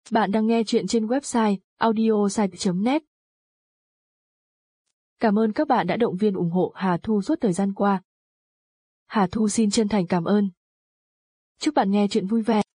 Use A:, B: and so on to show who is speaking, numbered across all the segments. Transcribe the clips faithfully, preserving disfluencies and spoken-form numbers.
A: Bạn đang nghe chuyện trên website audiosite chấm net. Cảm ơn các bạn đã động viên ủng hộ Hà Thu suốt thời gian qua. Hà Thu xin chân thành cảm ơn. Chúc bạn nghe chuyện vui vẻ.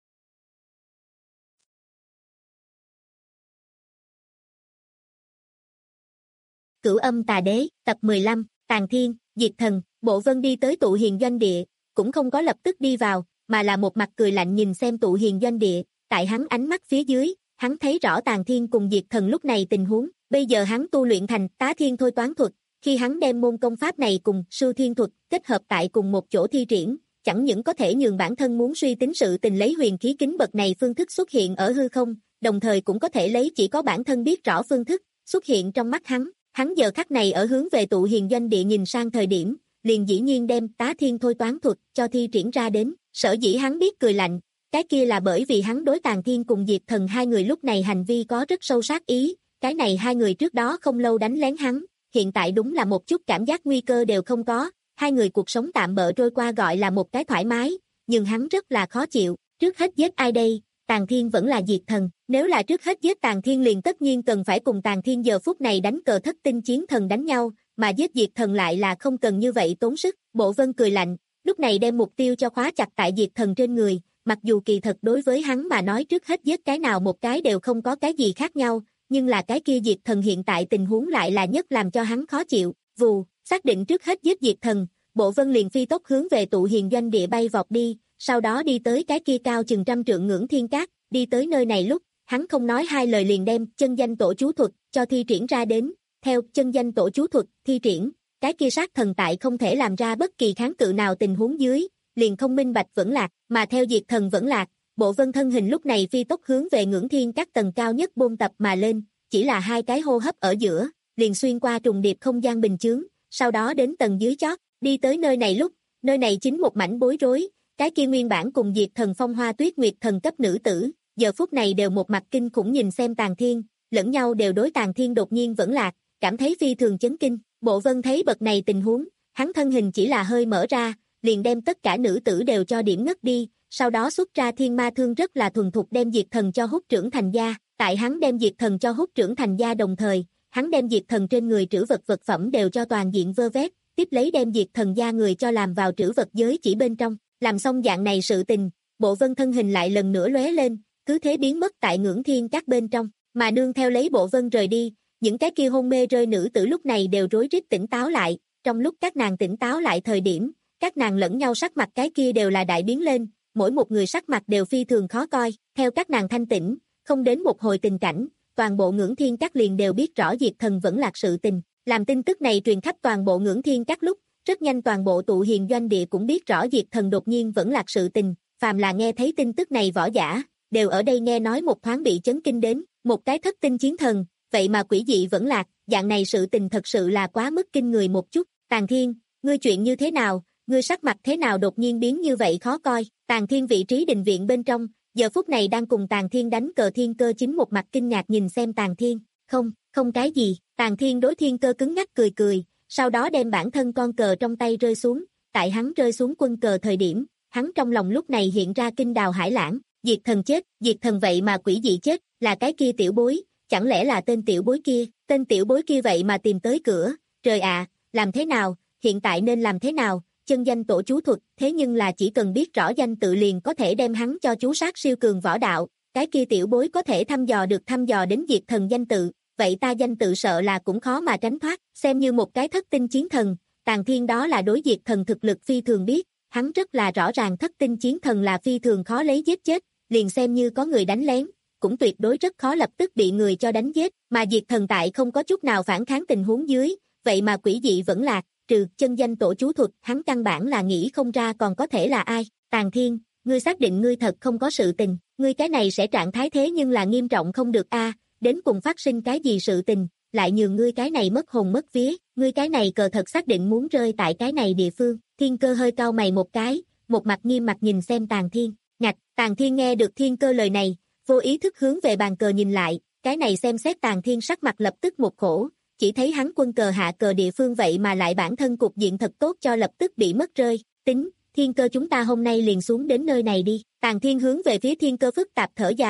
B: Cửu Âm Tà Đế, tập mười lăm, Tàn Thiên, Diệt Thần. Bộ Vân đi tới Tụ Hiền Doanh Địa, cũng không có lập tức đi vào, mà là một mặt cười lạnh nhìn xem Tụ Hiền Doanh Địa. Tại hắn ánh mắt phía dưới, hắn thấy rõ Tàn Thiên cùng Diệt Thần lúc này tình huống. Bây giờ hắn tu luyện thành Tá Thiên Thôi Toán Thuật, khi hắn đem môn công pháp này cùng Sưu Thiên Thuật kết hợp tại cùng một chỗ thi triển, chẳng những có thể nhường bản thân muốn suy tính sự tình lấy huyền khí kính bậc này phương thức xuất hiện ở hư không, đồng thời cũng có thể lấy chỉ có bản thân biết rõ phương thức xuất hiện trong mắt hắn. Hắn giờ khắc này ở hướng về Tụ Hiền Doanh Địa nhìn sang thời điểm, liền dĩ nhiên đem Tá Thiên Thôi Toán Thuật cho thi triển ra đến. Sở dĩ hắn biết cười lạnh, cái kia là bởi vì hắn đối Tàn Thiên cùng Diệt Thần hai người lúc này hành vi có rất sâu sát ý. Cái này hai người trước đó không lâu đánh lén hắn, hiện tại đúng là một chút cảm giác nguy cơ đều không có. Hai người cuộc sống tạm bợ trôi qua gọi là một cái thoải mái, nhưng hắn rất là khó chịu. Trước hết giết ai đây? Tàn Thiên vẫn là Diệt Thần? Nếu là trước hết giết Tàn Thiên liền tất nhiên cần phải cùng Tàn Thiên giờ phút này đánh cờ thất tinh chiến thần đánh nhau, mà giết Diệt Thần lại là không cần như vậy tốn sức. Bộ Vân cười lạnh, lúc này đem mục tiêu cho khóa chặt tại Diệt Thần trên người, mặc dù kỳ thật đối với hắn mà nói trước hết giết cái nào một cái đều không có cái gì khác nhau, nhưng là cái kia Diệt Thần hiện tại tình huống lại là nhất làm cho hắn khó chịu. Vù, xác định trước hết giết Diệt Thần, Bộ Vân liền phi tốc hướng về Tụ Hiền Doanh Địa bay vọt đi, sau đó đi tới cái kia cao chừng trăm trượng Ngưỡng Thiên Cát. Đi tới nơi này lúc, hắn không nói hai lời liền đem chân danh tổ chú thuật cho thi triển ra đến. Theo chân danh tổ chú thuật thi triển, cái kia sát thần tại không thể làm ra bất kỳ kháng cự nào tình huống dưới, liền không minh bạch vẫn lạc, mà theo Diệt Thần vẫn lạc, Bộ Vân thân hình lúc này phi tốc hướng về Ngưỡng Thiên Cát tầng cao nhất bôn tập mà lên, chỉ là hai cái hô hấp ở giữa, liền xuyên qua trùng điệp không gian bình chướng, sau đó đến tầng dưới chót. Đi tới nơi này lúc, nơi này chính một mảnh bối rối, cái kia nguyên bản cùng Diệt Thần Phong Hoa Tuyết Nguyệt thần cấp nữ tử, giờ phút này đều một mặt kinh khủng nhìn xem Tàn Thiên, lẫn nhau đều đối Tàn Thiên đột nhiên vẫn lạc, cảm thấy phi thường chấn kinh. Bộ Vân thấy bậc này tình huống, hắn thân hình chỉ là hơi mở ra, liền đem tất cả nữ tử đều cho điểm ngất đi, sau đó xuất ra Thiên Ma Thương rất là thuần thục đem Diệt Thần cho hút trưởng thành gia. Tại hắn đem Diệt Thần cho hút trưởng thành gia đồng thời, hắn đem Diệt Thần trên người trữ vật vật phẩm đều cho toàn diện vơ vét, tiếp lấy đem Diệt Thần gia người cho làm vào trữ vật giới chỉ bên trong. Làm xong dạng này sự tình, Bộ Vân thân hình lại lần nữa lóe lên, cứ thế biến mất tại Ngưỡng Thiên Cát bên trong, mà nương theo lấy Bộ Vân rời đi, những cái kia hôn mê rơi nữ tử lúc này đều rối rít tỉnh táo lại. Trong lúc các nàng tỉnh táo lại thời điểm, các nàng lẫn nhau sắc mặt cái kia đều là đại biến lên, mỗi một người sắc mặt đều phi thường khó coi. Theo các nàng thanh tỉnh, không đến một hồi tình cảnh, toàn bộ Ngưỡng Thiên Cát liền đều biết rõ Diệt Thần vẫn lạc sự tình. Làm tin tức này truyền khắp toàn bộ Ngưỡng Thiên Cát lúc, rất nhanh toàn bộ Tụ Hiền Doanh Địa cũng biết rõ Diệt Thần đột nhiên vẫn lạc sự tình, phàm là nghe thấy tin tức này võ giả, đều ở đây nghe nói một thoáng bị chấn kinh đến, một cái thất tinh chiến thần, vậy mà quỷ dị vẫn lạc, dạng này sự tình thật sự là quá mức kinh người một chút. Tàn Thiên, ngươi chuyện như thế nào, ngươi sắc mặt thế nào đột nhiên biến như vậy khó coi? Tàn Thiên vị trí đình viện bên trong, giờ phút này đang cùng Tàn Thiên đánh cờ Thiên Cơ chính một mặt kinh ngạc nhìn xem Tàn Thiên, không, không cái gì. Tàn Thiên đối Thiên Cơ cứng ngắc cười cười, sau đó đem bản thân con cờ trong tay rơi xuống, tại hắn rơi xuống quân cờ thời điểm, hắn trong lòng lúc này hiện ra kinh đào hải lãng. Diệt Thần chết, Diệt Thần vậy mà quỷ dị chết, là cái kia tiểu bối, chẳng lẽ là tên tiểu bối kia, tên tiểu bối kia vậy mà tìm tới cửa, trời ạ, làm thế nào, hiện tại nên làm thế nào? Chân danh tổ chú thuật, thế nhưng là chỉ cần biết rõ danh tự liền có thể đem hắn cho chú sát siêu cường võ đạo, cái kia tiểu bối có thể thăm dò được thăm dò đến Diệt Thần danh tự, vậy ta danh tự sợ là cũng khó mà tránh thoát. Xem như một cái thất tinh chiến thần, Tàn Thiên đó là đối Diệt Thần thực lực phi thường biết, hắn rất là rõ ràng thất tinh chiến thần là phi thường khó lấy giết chết, liền xem như có người đánh lén, cũng tuyệt đối rất khó lập tức bị người cho đánh giết, mà Diệt Thần tại không có chút nào phản kháng tình huống dưới, vậy mà quỷ dị vẫn lạc, trừ chân danh tổ chú thuật, hắn căn bản là nghĩ không ra còn có thể là ai. Tàn Thiên, ngươi xác định ngươi thật không có sự tình, ngươi cái này sẽ trạng thái thế nhưng là nghiêm trọng không được a, đến cùng phát sinh cái gì sự tình, lại nhường ngươi cái này mất hồn mất vía, ngươi cái này cờ thật xác định muốn rơi tại cái này địa phương. Thiên Cơ hơi cau mày một cái, một mặt nghiêm mặt nhìn xem Tàn Thiên. Ngạch, Tàn Thiên nghe được Thiên Cơ lời này, vô ý thức hướng về bàn cờ nhìn lại, cái này xem xét Tàn Thiên sắc mặt lập tức một khổ, chỉ thấy hắn quân cờ hạ cờ địa phương vậy mà lại bản thân cục diện thật tốt cho lập tức bị mất rơi. Tính, Thiên Cơ chúng ta hôm nay liền xuống đến nơi này đi. Tàn Thiên hướng về phía Thiên Cơ phức tạp thở dài,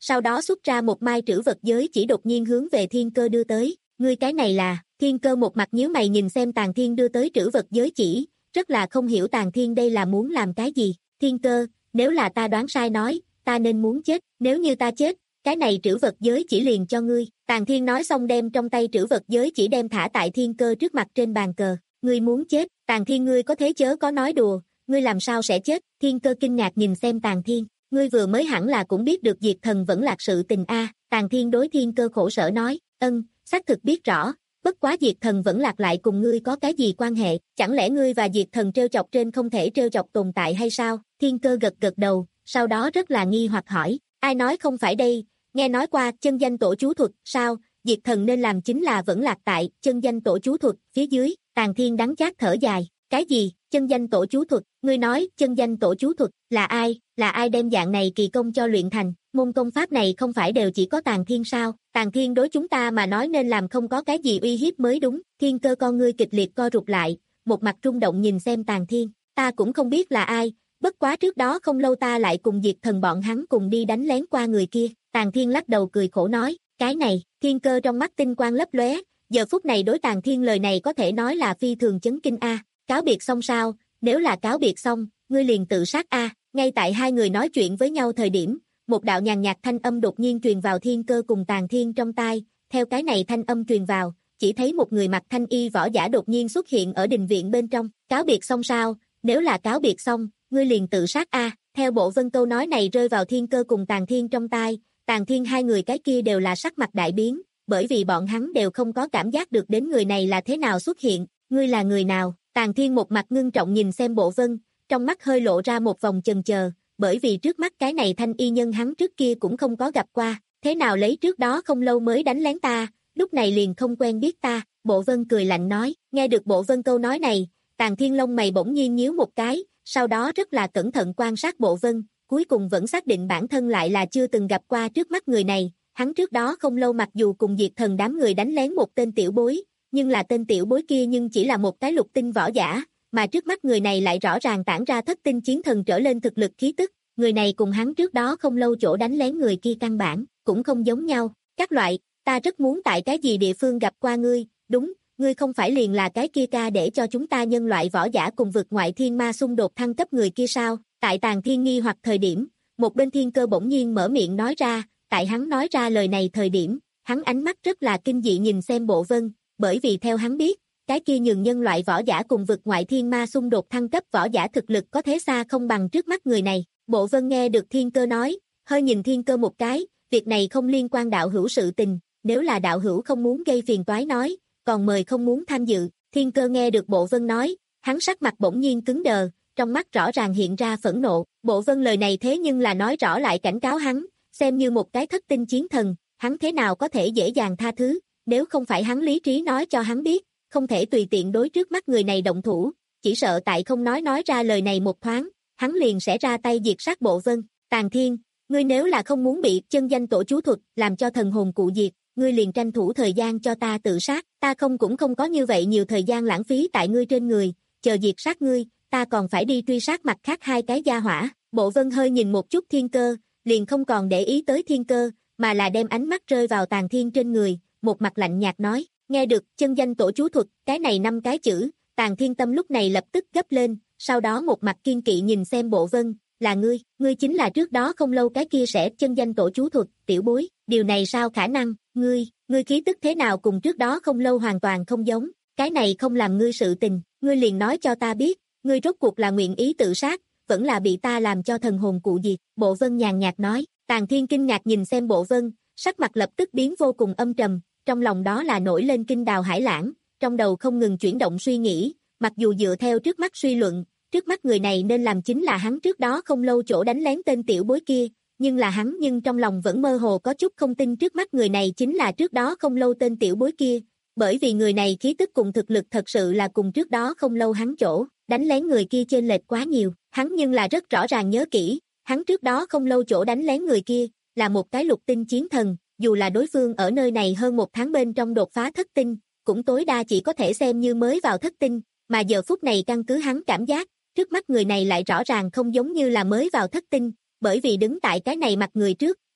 B: sau đó xuất ra một mai trữ vật giới chỉ đột nhiên hướng về Thiên Cơ đưa tới. Ngươi cái này là, Thiên Cơ một mặt nhíu mày nhìn xem Tàng Thiên đưa tới trữ vật giới chỉ, rất là không hiểu Tàng Thiên đây là muốn làm cái gì. Thiên Cơ, nếu là ta đoán sai nói, ta nên muốn chết, nếu như ta chết, cái này trữ vật giới chỉ liền cho ngươi. Tàng Thiên nói xong đem trong tay trữ vật giới chỉ đem thả tại Thiên Cơ trước mặt trên bàn cờ. Ngươi muốn chết, Tàng Thiên ngươi có thế chớ có nói đùa, ngươi làm sao sẽ chết? Thiên Cơ kinh ngạc nhìn xem Tàng Thiên, ngươi vừa mới hẳn là cũng biết được Diệt Thần vẫn lạc sự tình a. Tàng Thiên đối Thiên Cơ khổ sở nói, ân, xác thực biết rõ, bất quá Diệt Thần vẫn lạc lại cùng ngươi có cái gì quan hệ, chẳng lẽ ngươi và Diệt Thần trêu chọc trên không thể trêu chọc tồn tại hay sao? Thiên Cơ gật gật đầu, sau đó rất là nghi hoặc hỏi, ai nói không phải đây, nghe nói qua chân danh tổ chú thuật, sao, Diệt Thần nên làm chính là vẫn lạc tại chân danh tổ chú thuật, phía dưới, Tàng Thiên đắng chát thở dài, cái gì, chân danh tổ chú thuật, ngươi nói, chân danh tổ chú thuật, là ai, là ai đem dạng này kỳ công cho luyện thành, môn công pháp này không phải đều chỉ có Tàng Thiên sao, Tàng Thiên đối chúng ta mà nói nên làm không có cái gì uy hiếp mới đúng. Thiên Cơ con ngươi kịch liệt co rụt lại, một mặt rung động nhìn xem Tàng Thiên, ta cũng không biết là ai, bất quá trước đó không lâu ta lại cùng Diệt Thần bọn hắn cùng đi đánh lén qua người kia. Tàng Thiên lắc đầu cười khổ nói, cái này, Thiên Cơ trong mắt tinh quang lấp lóe, giờ phút này đối Tàng Thiên lời này có thể nói là phi thường chấn kinh a. Cáo biệt xong sao, nếu là cáo biệt xong, ngươi liền tự sát a. Ngay tại hai người nói chuyện với nhau thời điểm, một đạo nhàn nhạt thanh âm đột nhiên truyền vào Thiên Cơ cùng Tàng Thiên trong tai, theo cái này thanh âm truyền vào, chỉ thấy một người mặc thanh y võ giả đột nhiên xuất hiện ở đình viện bên trong, cáo biệt xong sao, nếu là cáo biệt xong, ngươi liền tự sát a. Theo bộ vân câu nói này rơi vào Thiên Cơ cùng Tàng Thiên trong tai, Tàng Thiên hai người cái kia đều là sắc mặt đại biến, bởi vì bọn hắn đều không có cảm giác được đến người này là thế nào xuất hiện, ngươi là người nào? Tàng Thiên một mặt ngưng trọng nhìn xem bộ vân, trong mắt hơi lộ ra một vòng chần chờ, bởi vì trước mắt cái này thanh y nhân hắn trước kia cũng không có gặp qua, thế nào lấy trước đó không lâu mới đánh lén ta, lúc này liền không quen biết ta. Bộ vân cười lạnh nói, nghe được bộ vân câu nói này, Tàng Thiên lông mày bỗng nhiên nhíu một cái, sau đó rất là cẩn thận quan sát bộ vân, cuối cùng vẫn xác định bản thân lại là chưa từng gặp qua trước mắt người này. Hắn trước đó không lâu mặc dù cùng Diệt Thần đám người đánh lén một tên tiểu bối, nhưng là tên tiểu bối kia nhưng chỉ là một cái lục tinh võ giả, mà trước mắt người này lại rõ ràng tản ra thất tinh chiến thần trở lên thực lực khí tức, người này cùng hắn trước đó không lâu chỗ đánh lén người kia căn bản, cũng không giống nhau. Các loại, ta rất muốn tại cái gì địa phương gặp qua ngươi, đúng, ngươi không phải liền là cái kia ca để cho chúng ta nhân loại võ giả cùng vực ngoại thiên ma xung đột thăng cấp người kia sao? Tại Tàng Thiên nghi hoặc thời điểm, một bên Thiên Cơ bỗng nhiên mở miệng nói ra, tại hắn nói ra lời này thời điểm, hắn ánh mắt rất là kinh dị nhìn xem bộ vân, bởi vì theo hắn biết, cái kia nhường nhân loại võ giả cùng vực ngoại thiên ma xung đột thăng cấp võ giả thực lực có thế xa không bằng trước mắt người này. Bộ vân nghe được Thiên Cơ nói, hơi nhìn Thiên Cơ một cái, việc này không liên quan đạo hữu sự tình, nếu là đạo hữu không muốn gây phiền toái nói, còn mời không muốn tham dự. Thiên Cơ nghe được Bộ Vân nói, hắn sắc mặt bỗng nhiên cứng đờ, trong mắt rõ ràng hiện ra phẫn nộ. Bộ Vân lời này thế nhưng là nói rõ lại cảnh cáo hắn, xem như một cái thất tinh chiến thần, hắn thế nào có thể dễ dàng tha thứ, nếu không phải hắn lý trí nói cho hắn biết, không thể tùy tiện đối trước mắt người này động thủ, chỉ sợ tại không nói nói ra lời này một thoáng, hắn liền sẽ ra tay diệt sát Bộ Vân. Tàng Thiên, ngươi nếu là không muốn bị chân danh tổ chú thuật làm cho thần hồn cụ diệt, ngươi liền tranh thủ thời gian cho ta tự sát, ta không cũng không có như vậy nhiều thời gian lãng phí tại ngươi trên người, chờ diệt sát ngươi, ta còn phải đi truy sát mặt khác hai cái gia hỏa. Bộ Vân hơi nhìn một chút Thiên Cơ, liền không còn để ý tới Thiên Cơ, mà là đem ánh mắt rơi vào Tàng Thiên trên người, một mặt lạnh nhạt nói, nghe được chân danh tổ chú thuật, cái này năm cái chữ, Tàng Thiên tâm lúc này lập tức gấp lên, sau đó một mặt kiên kỵ nhìn xem Bộ Vân, là ngươi, ngươi chính là trước đó không lâu cái kia sẽ chân danh tổ chú thuật, tiểu bối, điều này sao khả năng, ngươi, ngươi khí tức thế nào cùng trước đó không lâu hoàn toàn không giống, cái này không làm ngươi sự tình, ngươi liền nói cho ta biết, ngươi rốt cuộc là nguyện ý tự sát, vẫn là bị ta làm cho thần hồn cụ diệt. Bộ Vân nhàn nhạt nói. Tàng Thiên kinh ngạc nhìn xem Bộ Vân, sắc mặt lập tức biến vô cùng âm trầm, trong lòng đó là nổi lên kinh đào hải lãng, trong đầu không ngừng chuyển động suy nghĩ, mặc dù dựa theo trước mắt suy luận, trước mắt người này nên làm chính là hắn trước đó không lâu chỗ đánh lén tên tiểu bối kia, nhưng là hắn nhưng trong lòng vẫn mơ hồ có chút không tin trước mắt người này chính là trước đó không lâu tên tiểu bối kia, bởi vì người này khí tức cùng thực lực thật sự là cùng trước đó không lâu hắn chỗ đánh lén người kia chênh lệch quá nhiều, hắn nhưng là rất rõ ràng nhớ kỹ, hắn trước đó không lâu chỗ đánh lén người kia là một cái lục tinh chiến thần, dù là đối phương ở nơi này hơn một tháng bên trong đột phá thất tinh, cũng tối đa chỉ có thể xem như mới vào thất tinh, mà giờ phút này căn cứ hắn cảm giác, trước mắt người này lại rõ ràng không giống như là mới vào thất tinh, bởi vì đứng tại cái này mặt người trước,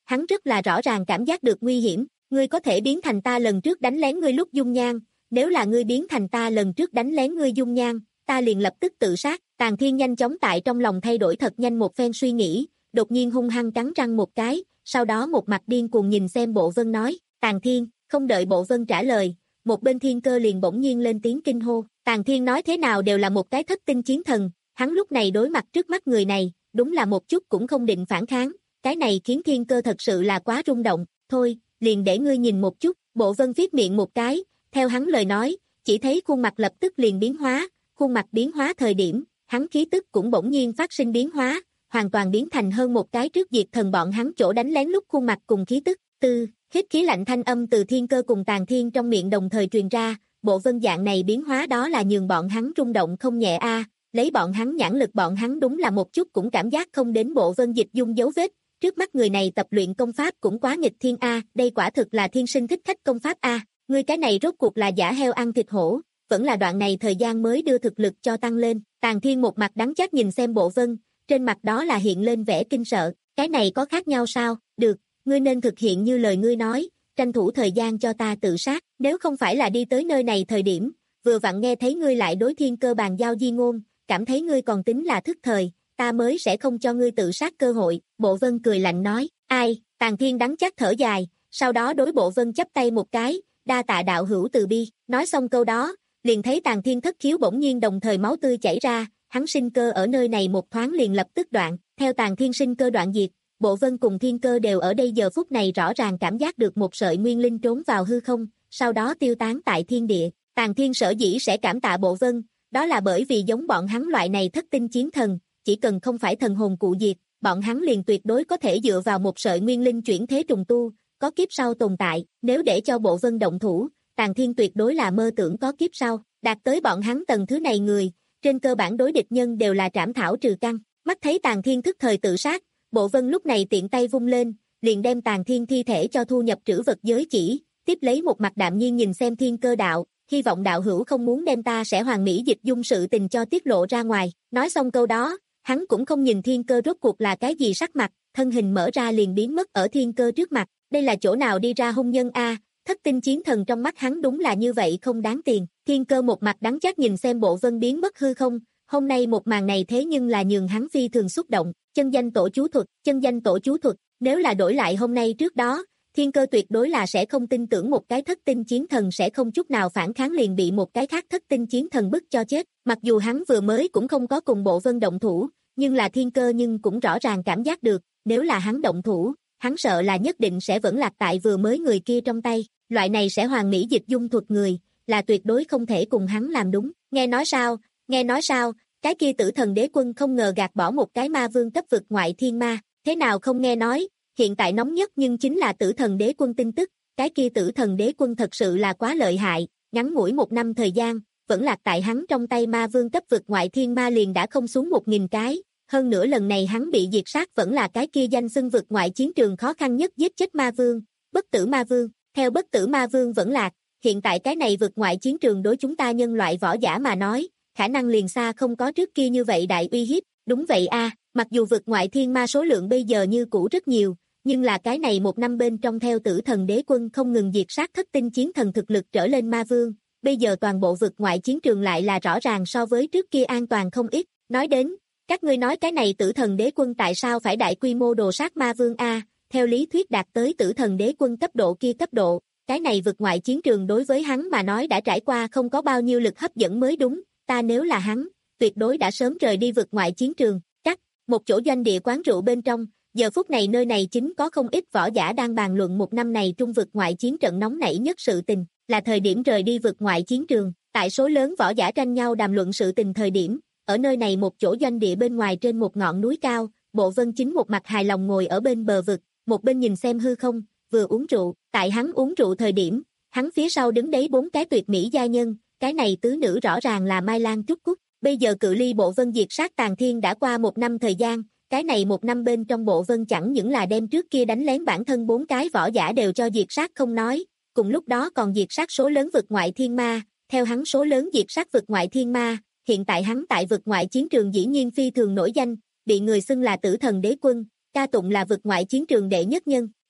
B: hắn rất là rõ ràng cảm giác được nguy hiểm, ngươi có thể biến thành ta lần trước đánh lén ngươi lúc dung nhan, nếu là ngươi biến thành ta lần trước đánh lén ngươi dung nhan, ta liền lập tức tự sát. Tàng Thiên nhanh chóng tại trong lòng thay đổi thật nhanh một phen suy nghĩ, đột nhiên hung hăng cắn răng một cái, sau đó một mặt điên cuồng nhìn xem Bộ Vân nói, Tàng Thiên, không đợi Bộ Vân trả lời, một bên Thiên Cơ liền bỗng nhiên lên tiếng kinh hô. Tàng Thiên nói thế nào đều là một cái thất tinh chiến thần, hắn lúc này đối mặt trước mắt người này, đúng là một chút cũng không định phản kháng, cái này khiến Thiên Cơ thật sự là quá rung động, thôi, liền để ngươi nhìn một chút. Bộ Vân viết miệng một cái, theo hắn lời nói, chỉ thấy khuôn mặt lập tức liền biến hóa, khuôn mặt biến hóa thời điểm, hắn khí tức cũng bỗng nhiên phát sinh biến hóa, hoàn toàn biến thành hơn một cái trước diệt thần bọn hắn chỗ đánh lén lúc khuôn mặt cùng khí tức. Tư, hít khí lạnh thanh âm từ Thiên Cơ cùng Tàng Thiên trong miệng đồng thời truyền ra, Bộ Vân dạng này biến hóa đó là nhường bọn hắn rung động không nhẹ a, lấy bọn hắn nhãn lực bọn hắn đúng là một chút cũng cảm giác không đến Bộ Vân dịch dung dấu vết, trước mắt người này tập luyện công pháp cũng quá nghịch thiên a, đây quả thực là thiên sinh thích khách công pháp a, ngươi cái này rốt cuộc là giả heo ăn thịt hổ, vẫn là đoạn này thời gian mới đưa thực lực cho tăng lên. Tàng Thiên một mặt đắng chát nhìn xem Bộ Vân, trên mặt đó là hiện lên vẻ kinh sợ, cái này có khác nhau sao, được, ngươi nên thực hiện như lời ngươi nói, tranh thủ thời gian cho ta tự sát, nếu không phải là đi tới nơi này thời điểm, vừa vặn nghe thấy ngươi lại đối Thiên Cơ bàn giao di ngôn, cảm thấy ngươi còn tính là thức thời, ta mới sẽ không cho ngươi tự sát cơ hội. Bộ Vân cười lạnh nói, ai, Tàng Thiên đắng chát thở dài, sau đó đối Bộ Vân chắp tay một cái, đa tạ đạo hữu từ bi, nói xong câu đó, liền thấy Tàng Thiên thất khiếu bỗng nhiên đồng thời máu tươi chảy ra, hắn sinh cơ ở nơi này một thoáng liền lập tức đoạn, theo Tàng Thiên sinh cơ đoạn diệt, Bộ Vân cùng Thiên Cơ đều ở đây giờ phút này rõ ràng cảm giác được một sợi nguyên linh trốn vào hư không, sau đó tiêu tán tại thiên địa. Tàng Thiên sở dĩ sẽ cảm tạ Bộ Vân, đó là bởi vì giống bọn hắn loại này thất tinh chiến thần, chỉ cần không phải thần hồn cụ diệt, bọn hắn liền tuyệt đối có thể dựa vào một sợi nguyên linh chuyển thế trùng tu, có kiếp sau tồn tại, nếu để cho Bộ Vân động thủ, Tàng Thiên tuyệt đối là mơ tưởng có kiếp sau, đạt tới bọn hắn tầng thứ này người, trên cơ bản đối địch nhân đều là trảm thảo trừ căn. Mắt thấy Tàng Thiên thức thời tự sát, Bộ Vân lúc này tiện tay vung lên, liền đem Tàng Thiên thi thể cho thu nhập trữ vật giới chỉ, tiếp lấy một mặt đạm nhiên nhìn xem Thiên Cơ đạo, hy vọng đạo hữu không muốn đem ta sẽ hoàn mỹ dịch dung sự tình cho tiết lộ ra ngoài. Nói xong câu đó, hắn cũng không nhìn Thiên Cơ rốt cuộc là cái gì sắc mặt, thân hình mở ra liền biến mất ở Thiên Cơ trước mặt, đây là chỗ nào đi ra hung nhân a, thất tinh chiến thần trong mắt hắn đúng là như vậy không đáng tiền. Thiên Cơ một mặt đắng chát nhìn xem Bộ Vân biến mất hư không, hôm nay một màn này thế nhưng là nhường hắn phi thường xúc động, chân danh tổ chú thuật, chân danh tổ chú thuật, nếu là đổi lại hôm nay trước đó, Thiên Cơ tuyệt đối là sẽ không tin tưởng một cái thất tinh chiến thần sẽ không chút nào phản kháng liền bị một cái khác thất tinh chiến thần bức cho chết, mặc dù hắn vừa mới cũng không có cùng Bộ Vân động thủ, nhưng là Thiên Cơ nhưng cũng rõ ràng cảm giác được, nếu là hắn động thủ, hắn sợ là nhất định sẽ vẫn lạc tại vừa mới người kia trong tay, loại này sẽ hoàn mỹ dịch dung thuật người, là tuyệt đối không thể cùng hắn làm đúng. Nghe nói sao, nghe nói sao, cái kia Tử Thần Đế Quân không ngờ gạt bỏ một cái ma vương cấp vực ngoại thiên ma, thế nào không nghe nói, hiện tại nóng nhất nhưng chính là Tử Thần Đế Quân tin tức, cái kia Tử Thần Đế Quân thật sự là quá lợi hại, ngắn ngủi một năm thời gian, vẫn lạc tại hắn trong tay ma vương cấp vực ngoại thiên ma liền đã không xuống một nghìn cái, hơn nữa lần này hắn bị diệt sát vẫn là cái kia danh xưng vực ngoại chiến trường khó khăn nhất giết chết ma vương, bất tử ma vương, theo bất tử ma vương vẫn lạc, hiện tại cái này vực ngoại chiến trường đối chúng ta nhân loại võ giả mà nói, khả năng liền xa không có trước kia như vậy đại uy hiếp, đúng vậy a, mặc dù vực ngoại thiên ma số lượng bây giờ như cũ rất nhiều, nhưng là cái này một năm bên trong theo Tử Thần Đế Quân không ngừng diệt sát thất tinh chiến thần thực lực trở lên ma vương, bây giờ toàn bộ vực ngoại chiến trường lại là rõ ràng so với trước kia an toàn không ít, nói đến, các ngươi nói cái này Tử Thần Đế Quân tại sao phải đại quy mô đồ sát ma vương a, theo lý thuyết đạt tới Tử Thần Đế Quân cấp độ kia cấp độ, cái này vực ngoại chiến trường đối với hắn mà nói đã trải qua không có bao nhiêu lực hấp dẫn mới đúng, ta nếu là hắn, tuyệt đối đã sớm rời đi vực ngoại chiến trường. Cắt, một chỗ doanh địa quán rượu bên trong, giờ phút này nơi này chính có không ít võ giả đang bàn luận một năm này trung vực ngoại chiến trận nóng nảy nhất sự tình, là thời điểm rời đi vực ngoại chiến trường, tại số lớn võ giả tranh nhau đàm luận sự tình thời điểm, ở nơi này một chỗ doanh địa bên ngoài trên một ngọn núi cao, Bộ Vân chính một mặt hài lòng ngồi ở bên bờ vực, một bên nhìn xem hư không, vừa uống rượu, tại hắn uống rượu thời điểm, hắn phía sau đứng đấy bốn cái tuyệt mỹ gia nhân, cái này tứ nữ rõ ràng là Mai Lan Trúc Cúc, bây giờ cự ly Bộ Vân diệt sát Tàng Thiên đã qua một năm thời gian, cái này một năm bên trong Bộ Vân chẳng những là đem trước kia đánh lén bản thân bốn cái võ giả đều cho diệt sát không nói, cùng lúc đó còn diệt sát số lớn vực ngoại thiên ma, theo hắn số lớn diệt sát vực ngoại thiên ma, hiện tại hắn tại vực ngoại chiến trường dĩ nhiên phi thường nổi danh, bị người xưng là Tử Thần Đế Quân, ca tụng là vực ngoại chiến trường đệ nhất nhân,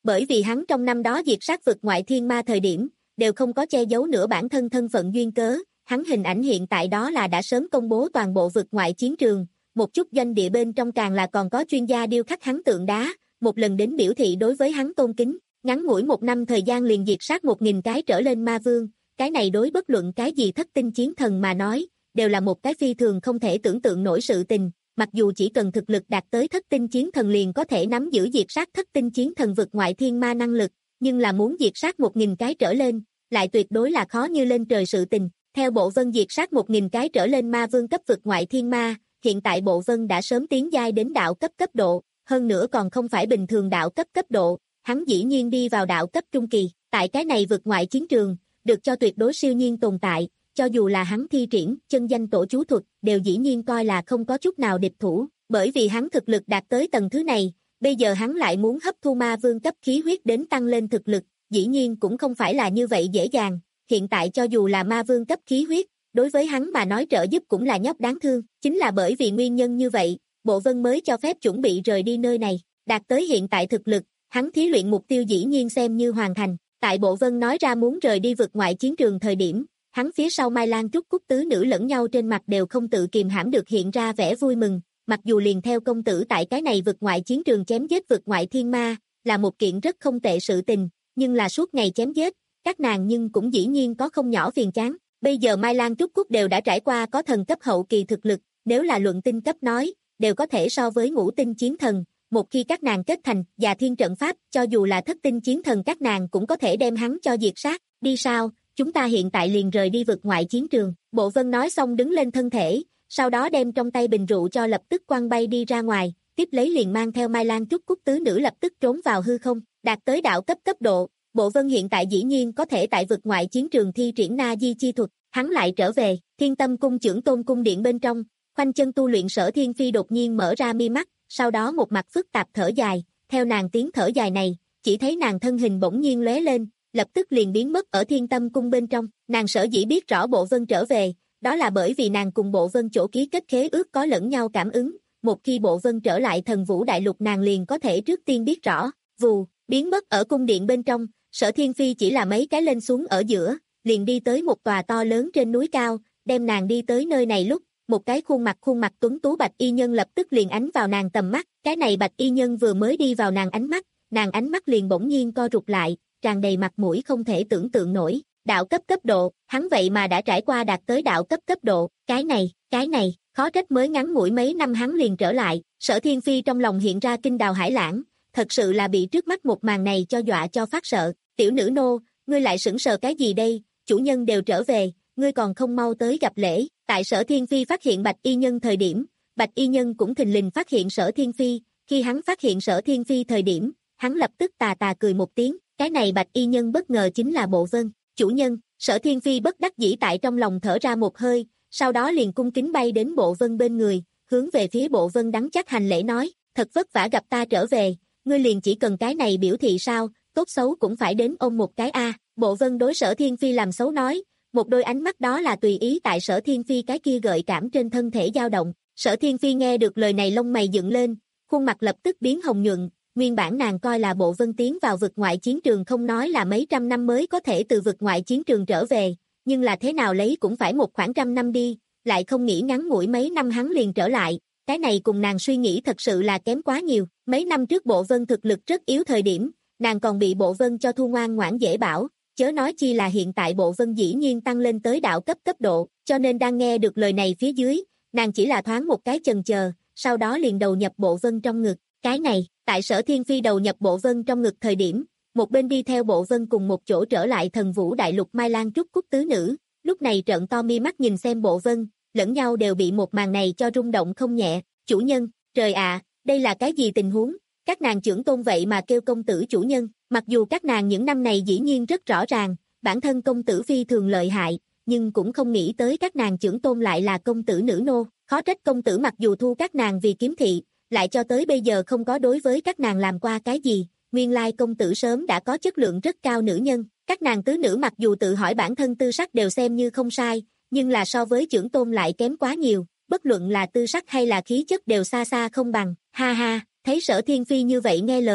B: bởi vì hắn trong năm đó diệt sát vực ngoại thiên ma thời điểm, đều không có che giấu nữa bản thân thân phận duyên cớ, hắn hình ảnh hiện tại đó là đã sớm công bố toàn bộ vực ngoại chiến trường, một chút doanh địa bên trong càng là còn có chuyên gia điêu khắc hắn tượng đá, một lần đến biểu thị đối với hắn tôn kính, ngắn ngủi một năm thời gian liền diệt sát một nghìn cái trở lên ma vương, cái này đối bất luận cái gì thất tinh chiến thần mà nói, đều là một cái phi thường không thể tưởng tượng nổi sự tình, mặc dù chỉ cần thực lực đạt tới thất tinh chiến thần liền có thể nắm giữ diệt sát thất tinh chiến thần vực ngoại thiên ma năng lực, nhưng là muốn diệt sát một nghìn cái trở lên, lại tuyệt đối là khó như lên trời sự tình. Theo Bộ Vân diệt sát một nghìn cái trở lên ma vương cấp vực ngoại thiên ma, hiện tại Bộ Vân đã sớm tiến giai đến đạo cấp cấp độ, hơn nữa còn không phải bình thường đạo cấp cấp độ, hắn dĩ nhiên đi vào đạo cấp trung kỳ, tại cái này vực ngoại chiến trường, được cho tuyệt đối siêu nhiên tồn tại, cho dù là hắn thi triển chân danh tổ chú thuật, đều dĩ nhiên coi là không có chút nào địch thủ, bởi vì hắn thực lực đạt tới tầng thứ này, bây giờ hắn lại muốn hấp thu ma vương cấp khí huyết đến tăng lên thực lực, dĩ nhiên cũng không phải là như vậy dễ dàng, hiện tại cho dù là ma vương cấp khí huyết, đối với hắn mà nói trợ giúp cũng là nhóc đáng thương, chính là bởi vì nguyên nhân như vậy, Bộ Vân mới cho phép chuẩn bị rời đi nơi này, đạt tới hiện tại thực lực, hắn thí luyện mục tiêu dĩ nhiên xem như hoàn thành, tại Bộ Vân nói ra muốn rời đi vực ngoại chiến trường thời điểm, hắn phía sau Mai Lan Trúc Cúc tứ nữ lẫn nhau trên mặt đều không tự kiềm hãm được hiện ra vẻ vui mừng, mặc dù liền theo công tử tại cái này vực ngoại chiến trường chém giết vực ngoại thiên ma, là một kiện rất không tệ sự tình, nhưng là suốt ngày chém giết, các nàng nhưng cũng dĩ nhiên có không nhỏ phiền chán. Bây giờ Mai Lan Trúc Cúc đều đã trải qua có thần cấp hậu kỳ thực lực, nếu là luận tinh cấp nói, đều có thể so với ngũ tinh chiến thần, một khi các nàng kết thành và thiên trận pháp, cho dù là thất tinh chiến thần các nàng cũng có thể đem hắn cho diệt sát. Đi sao, chúng ta hiện tại liền rời đi vực ngoại chiến trường. Bộ Vân nói xong đứng lên thân thể, sau đó đem trong tay bình rượu cho lập tức quăng bay đi ra ngoài, tiếp lấy liền mang theo Mai Lan Trúc Cúc tứ nữ lập tức trốn vào hư không, đạt tới đạo cấp cấp độ. Bộ Vân hiện tại dĩ nhiên có thể tại vực ngoại chiến trường thi triển na di chi thuật, hắn lại trở về, Thiên Tâm cung trưởng tôn cung điện bên trong, khoanh chân tu luyện Sở Thiên Phi đột nhiên mở ra mi mắt, sau đó một mặt phức tạp thở dài, theo nàng tiếng thở dài này, chỉ thấy nàng thân hình bỗng nhiên lóe lên, lập tức liền biến mất ở Thiên Tâm cung bên trong, nàng sở dĩ biết rõ Bộ Vân trở về, đó là bởi vì nàng cùng Bộ Vân chỗ ký kết khế ước có lẫn nhau cảm ứng, một khi Bộ Vân trở lại Thần Vũ Đại Lục nàng liền có thể trước tiên biết rõ, vù, biến mất ở cung điện bên trong. Sở Thiên Phi chỉ là mấy cái lên xuống ở giữa, liền đi tới một tòa to lớn trên núi cao, đem nàng đi tới nơi này lúc, một cái khuôn mặt khuôn mặt tuấn tú bạch y nhân lập tức liền ánh vào nàng tầm mắt, cái này bạch y nhân vừa mới đi vào nàng ánh mắt, nàng ánh mắt liền bỗng nhiên co rụt lại, tràn đầy mặt mũi không thể tưởng tượng nổi, đạo cấp cấp độ, hắn vậy mà đã trải qua đạt tới đạo cấp cấp độ, cái này, cái này, khó trách mới ngắn ngủi mấy năm hắn liền trở lại, Sở Thiên Phi trong lòng hiện ra kinh đào hải lãng, thật sự là bị trước mắt một màn này cho dọa cho phát sợ, tiểu nữ nô, ngươi lại sững sờ cái gì đây, chủ nhân đều trở về, ngươi còn không mau tới gặp lễ, tại Sở Thiên Phi phát hiện Bạch Y Nhân thời điểm, Bạch Y Nhân cũng thình lình phát hiện Sở Thiên Phi, khi hắn phát hiện Sở Thiên Phi thời điểm, hắn lập tức tà tà cười một tiếng, cái này Bạch Y Nhân bất ngờ chính là Bộ Vân, chủ nhân, Sở Thiên Phi bất đắc dĩ tại trong lòng thở ra một hơi, sau đó liền cung kính bay đến Bộ Vân bên người, hướng về phía Bộ Vân đắng chắc hành lễ nói, thật vất vả gặp ta trở về, ngươi liền chỉ cần cái này biểu thị sao, tốt xấu cũng phải đến ôm một cái a. Bộ Vân đối Sở Thiên Phi làm xấu nói, một đôi ánh mắt đó là tùy ý tại Sở Thiên Phi cái kia gợi cảm trên thân thể dao động. Sở Thiên Phi nghe được lời này lông mày dựng lên, khuôn mặt lập tức biến hồng nhuận, nguyên bản nàng coi là Bộ Vân tiến vào vực ngoại chiến trường không nói là mấy trăm năm mới có thể từ vực ngoại chiến trường trở về, nhưng là thế nào lấy cũng phải một khoảng trăm năm đi, lại không nghĩ ngắn ngủi mấy năm hắn liền trở lại, cái này cùng nàng suy nghĩ thật sự là kém quá nhiều. Mấy năm trước Bộ Vân thực lực rất yếu thời điểm, nàng còn bị Bộ Vân cho thu ngoan ngoãn dễ bảo, chớ nói chi là hiện tại Bộ Vân dĩ nhiên tăng lên tới đạo cấp cấp độ, cho nên đang nghe được lời này phía dưới, nàng chỉ là thoáng một cái chần chờ, sau đó liền đầu nhập Bộ Vân trong ngực. Cái này, tại Sở Thiên Phi đầu nhập Bộ Vân trong ngực thời điểm, một bên đi theo Bộ Vân cùng một chỗ trở lại Thần Vũ Đại Lục Mai Lan Trúc Cúc tứ nữ, lúc này trợn to mi mắt nhìn xem Bộ Vân, lẫn nhau đều bị một màn này cho rung động không nhẹ. Chủ nhân, trời ạ, đây là cái gì tình huống? Các nàng trưởng tôn vậy mà kêu công tử chủ nhân, mặc dù các nàng những năm này dĩ nhiên rất rõ ràng, bản thân công tử phi thường lợi hại, nhưng cũng không nghĩ tới các nàng trưởng tôn lại là công tử nữ nô, khó trách công tử mặc dù thu các nàng vì kiếm thị, lại cho tới bây giờ không có đối với các nàng làm qua cái gì, nguyên lai công tử sớm đã có chất lượng rất cao nữ nhân, các nàng tứ nữ mặc dù tự hỏi bản thân tư sắc đều xem như không sai, nhưng là so với trưởng tôn lại kém quá nhiều, bất luận là tư sắc hay là khí chất đều xa xa không bằng, ha ha. Thấy Sở Thiên Phi như vậy nghe lời,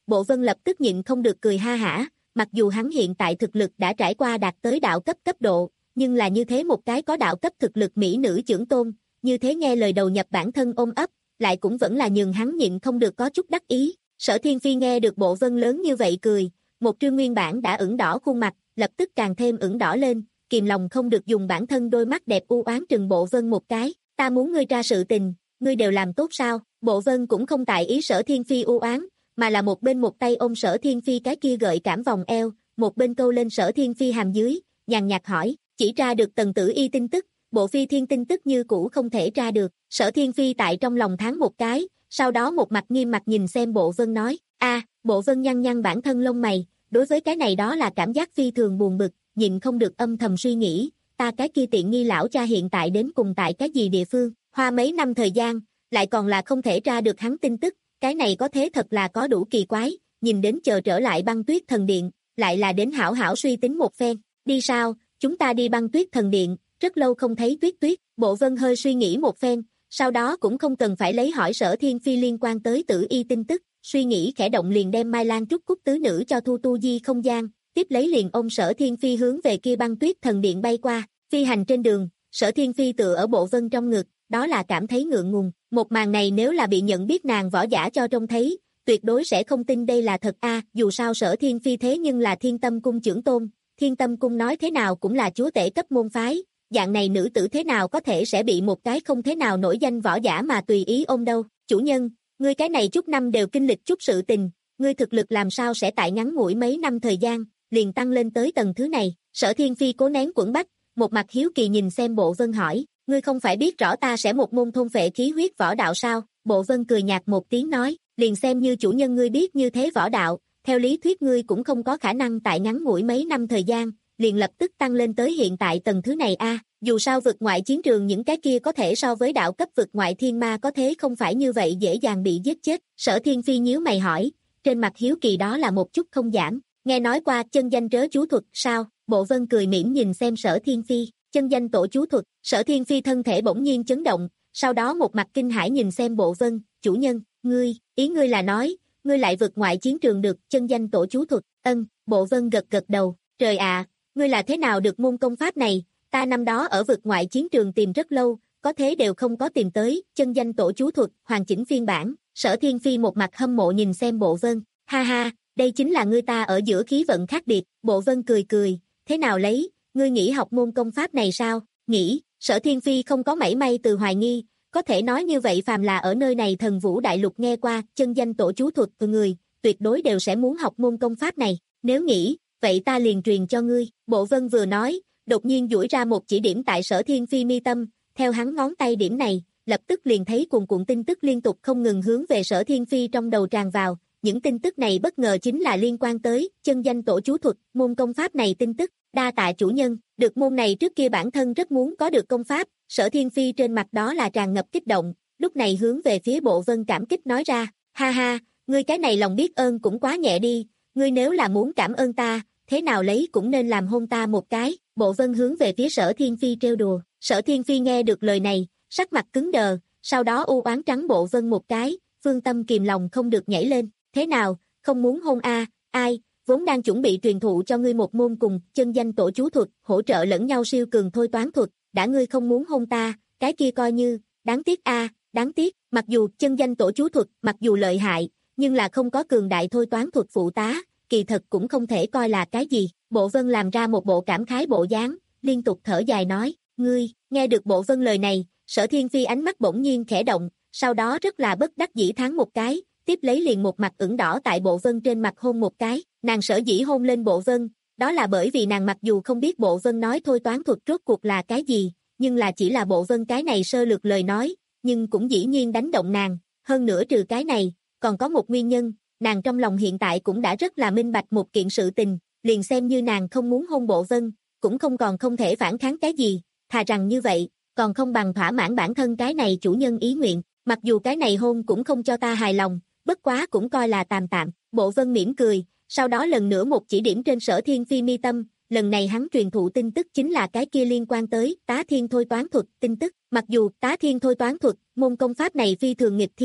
B: Bộ Vân lập tức nhịn không được cười ha hả, mặc dù hắn hiện tại thực lực đã trải qua đạt tới đạo cấp cấp độ, nhưng là như thế một cái có đạo cấp thực lực mỹ nữ trưởng tôn, như thế nghe lời đầu nhập bản thân ôm ấp, lại cũng vẫn là nhường hắn nhịn không được có chút đắc ý. Sở Thiên Phi nghe được Bộ Vân lớn như vậy cười, một trương nguyên bản đã ửng đỏ khuôn mặt, lập tức càng thêm ửng đỏ lên, kìm lòng không được dùng bản thân đôi mắt đẹp u oán trừng Bộ Vân một cái, ta muốn ngươi ra sự tình, ngươi đều làm tốt sao? Bộ Vân cũng không tại ý Sở Thiên Phi u oán, mà là một bên một tay ôm Sở Thiên Phi cái kia gợi cảm vòng eo, một bên câu lên Sở Thiên Phi hàm dưới, nhàn nhạt hỏi, chỉ tra được Tần Tử Y tin tức, Bộ Phi Thiên tin tức như cũ không thể tra được. Sở Thiên Phi tại trong lòng tháng một cái, sau đó một mặt nghiêm mặt nhìn xem Bộ Vân nói, a, Bộ Vân nhăn nhăn bản thân lông mày, đối với cái này đó là cảm giác phi thường buồn bực, nhịn không được âm thầm suy nghĩ, ta cái kia tiện nghi lão cha hiện tại đến cùng tại cái gì địa phương, hoa mấy năm thời gian, lại còn là không thể tra được hắn tin tức, cái này có thế thật là có đủ kỳ quái, nhìn đến chờ trở lại Băng Tuyết Thần Điện, lại là đến hảo hảo suy tính một phen, đi sao, chúng ta đi Băng Tuyết Thần Điện, rất lâu không thấy Tuyết Tuyết, Bộ Vân hơi suy nghĩ một phen, sau đó cũng không cần phải lấy hỏi Sở Thiên Phi liên quan tới Tử Y tin tức, suy nghĩ khẽ động liền đem Mai Lan Trúc Cúc tứ nữ cho thu tu di không gian, tiếp lấy liền ôm Sở Thiên Phi hướng về kia Băng Tuyết Thần Điện bay qua, phi hành trên đường, Sở Thiên Phi tựa ở Bộ Vân trong ngực, đó là cảm thấy ngượng ngùng, một màn này nếu là bị nhận biết nàng võ giả cho trông thấy, tuyệt đối sẽ không tin đây là thật a, dù sao Sở Thiên Phi thế nhưng là Thiên Tâm Cung trưởng tôn, Thiên Tâm Cung nói thế nào cũng là chúa tể cấp môn phái, dạng này nữ tử thế nào có thể sẽ bị một cái không thế nào nổi danh võ giả mà tùy ý ôm đâu, chủ nhân, ngươi cái này chút năm đều kinh lịch chút sự tình, ngươi thực lực làm sao sẽ tại ngắn ngủi mấy năm thời gian, liền tăng lên tới tầng thứ này, Sở Thiên Phi cố nén quẫn bách, một mặt hiếu kỳ nhìn xem Bộ Vân hỏi, ngươi không phải biết rõ ta sẽ một môn thôn phệ khí huyết võ đạo sao, Bộ Vân cười nhạt một tiếng nói, liền xem như chủ nhân ngươi biết như thế võ đạo, theo lý thuyết ngươi cũng không có khả năng tại ngắn ngủi mấy năm thời gian, liền lập tức tăng lên tới hiện tại tầng thứ này a, dù sao vực ngoại chiến trường những cái kia có thể so với đạo cấp vực ngoại thiên ma có thế không phải như vậy dễ dàng bị giết chết, Sở Thiên Phi nhíu mày hỏi, trên mặt hiếu kỳ đó là một chút không giảm, nghe nói qua chân danh trớ chú thuật sao, Bộ Vân cười mỉm nhìn xem Sở Thiên Phi, chân danh tổ chú thuật, Sở Thiên Phi thân thể bỗng nhiên chấn động, sau đó một mặt kinh hãi nhìn xem Bộ Vân, chủ nhân, ngươi, ý ngươi là nói, ngươi lại vượt ngoại chiến trường được chân danh tổ chú thuật, ân, Bộ Vân gật gật đầu, trời ạ, ngươi là thế nào được môn công pháp này, ta năm đó ở vượt ngoại chiến trường tìm rất lâu, có thế đều không có tìm tới, chân danh tổ chú thuật, hoàn chỉnh phiên bản, Sở Thiên Phi một mặt hâm mộ nhìn xem Bộ Vân, ha ha, đây chính là ngươi ta ở giữa khí vận khác biệt, Bộ Vân cười cười, thế nào lấy, ngươi nghĩ học môn công pháp này sao, nghĩ, Sở Thiên Phi không có mảy may từ hoài nghi, có thể nói như vậy phàm là ở nơi này Thần Vũ Đại Lục nghe qua chân danh tổ chú thuật của người, tuyệt đối đều sẽ muốn học môn công pháp này, nếu nghĩ, vậy ta liền truyền cho ngươi, Bộ Vân vừa nói, đột nhiên duỗi ra một chỉ điểm tại Sở Thiên Phi mi tâm, theo hắn ngón tay điểm này, lập tức liền thấy cuồn cuộn tin tức liên tục không ngừng hướng về Sở Thiên Phi trong đầu tràn vào, những tin tức này bất ngờ chính là liên quan tới chân danh tổ chú thuật, môn công pháp này tin tức, đa tạ chủ nhân, được môn này trước kia bản thân rất muốn có được công pháp, Sở Thiên Phi trên mặt đó là tràn ngập kích động, lúc này hướng về phía Bộ Vân cảm kích nói ra, ha ha, ngươi cái này lòng biết ơn cũng quá nhẹ đi, ngươi nếu là muốn cảm ơn ta, thế nào lấy cũng nên làm hôn ta một cái, Bộ Vân hướng về phía Sở Thiên Phi trêu đùa, Sở Thiên Phi nghe được lời này, sắc mặt cứng đờ, sau đó u oán trắng Bộ Vân một cái, phương tâm kìm lòng không được nhảy lên, thế nào, không muốn hôn a, à, ai, vốn đang chuẩn bị truyền thụ cho ngươi một môn cùng chân danh tổ chú thuật, hỗ trợ lẫn nhau siêu cường thôi toán thuật, đã ngươi không muốn hôn ta, cái kia coi như, đáng tiếc a, à, đáng tiếc, mặc dù chân danh tổ chú thuật, mặc dù lợi hại, nhưng là không có cường đại thôi toán thuật phụ tá, kỳ thật cũng không thể coi là cái gì, Bộ Vân làm ra một bộ cảm khái bộ dáng, liên tục thở dài nói, ngươi, nghe được Bộ Vân lời này, Sở Thiên Phi ánh mắt bỗng nhiên khẽ động, sau đó rất là bất đắc dĩ thán một cái, tiếp lấy liền một mặt ửng đỏ tại Bộ Vân trên mặt hôn một cái, nàng sở dĩ hôn lên Bộ Vân, đó là bởi vì nàng mặc dù không biết Bộ Vân nói thôi toán thuật rốt cuộc là cái gì, nhưng là chỉ là Bộ Vân cái này sơ lược lời nói, nhưng cũng dĩ nhiên đánh động nàng, hơn nữa trừ cái này, còn có một nguyên nhân, nàng trong lòng hiện tại cũng đã rất là minh bạch một kiện sự tình, liền xem như nàng không muốn hôn Bộ Vân, cũng không còn không thể phản kháng cái gì, thà rằng như vậy, còn không bằng thỏa mãn bản thân cái này chủ nhân ý nguyện, mặc dù cái này hôn cũng không cho ta hài lòng, bất quá cũng coi là tạm tạm, Bộ Vân mỉm cười, sau đó lần nữa một chỉ điểm trên Sở Thiên Phi mi tâm, lần này hắn truyền thụ tin tức chính là cái kia liên quan tới Tá Thiên thôi toán thuật tin tức, mặc dù Tá Thiên thôi toán thuật, môn công pháp này phi thường nghịch thiên,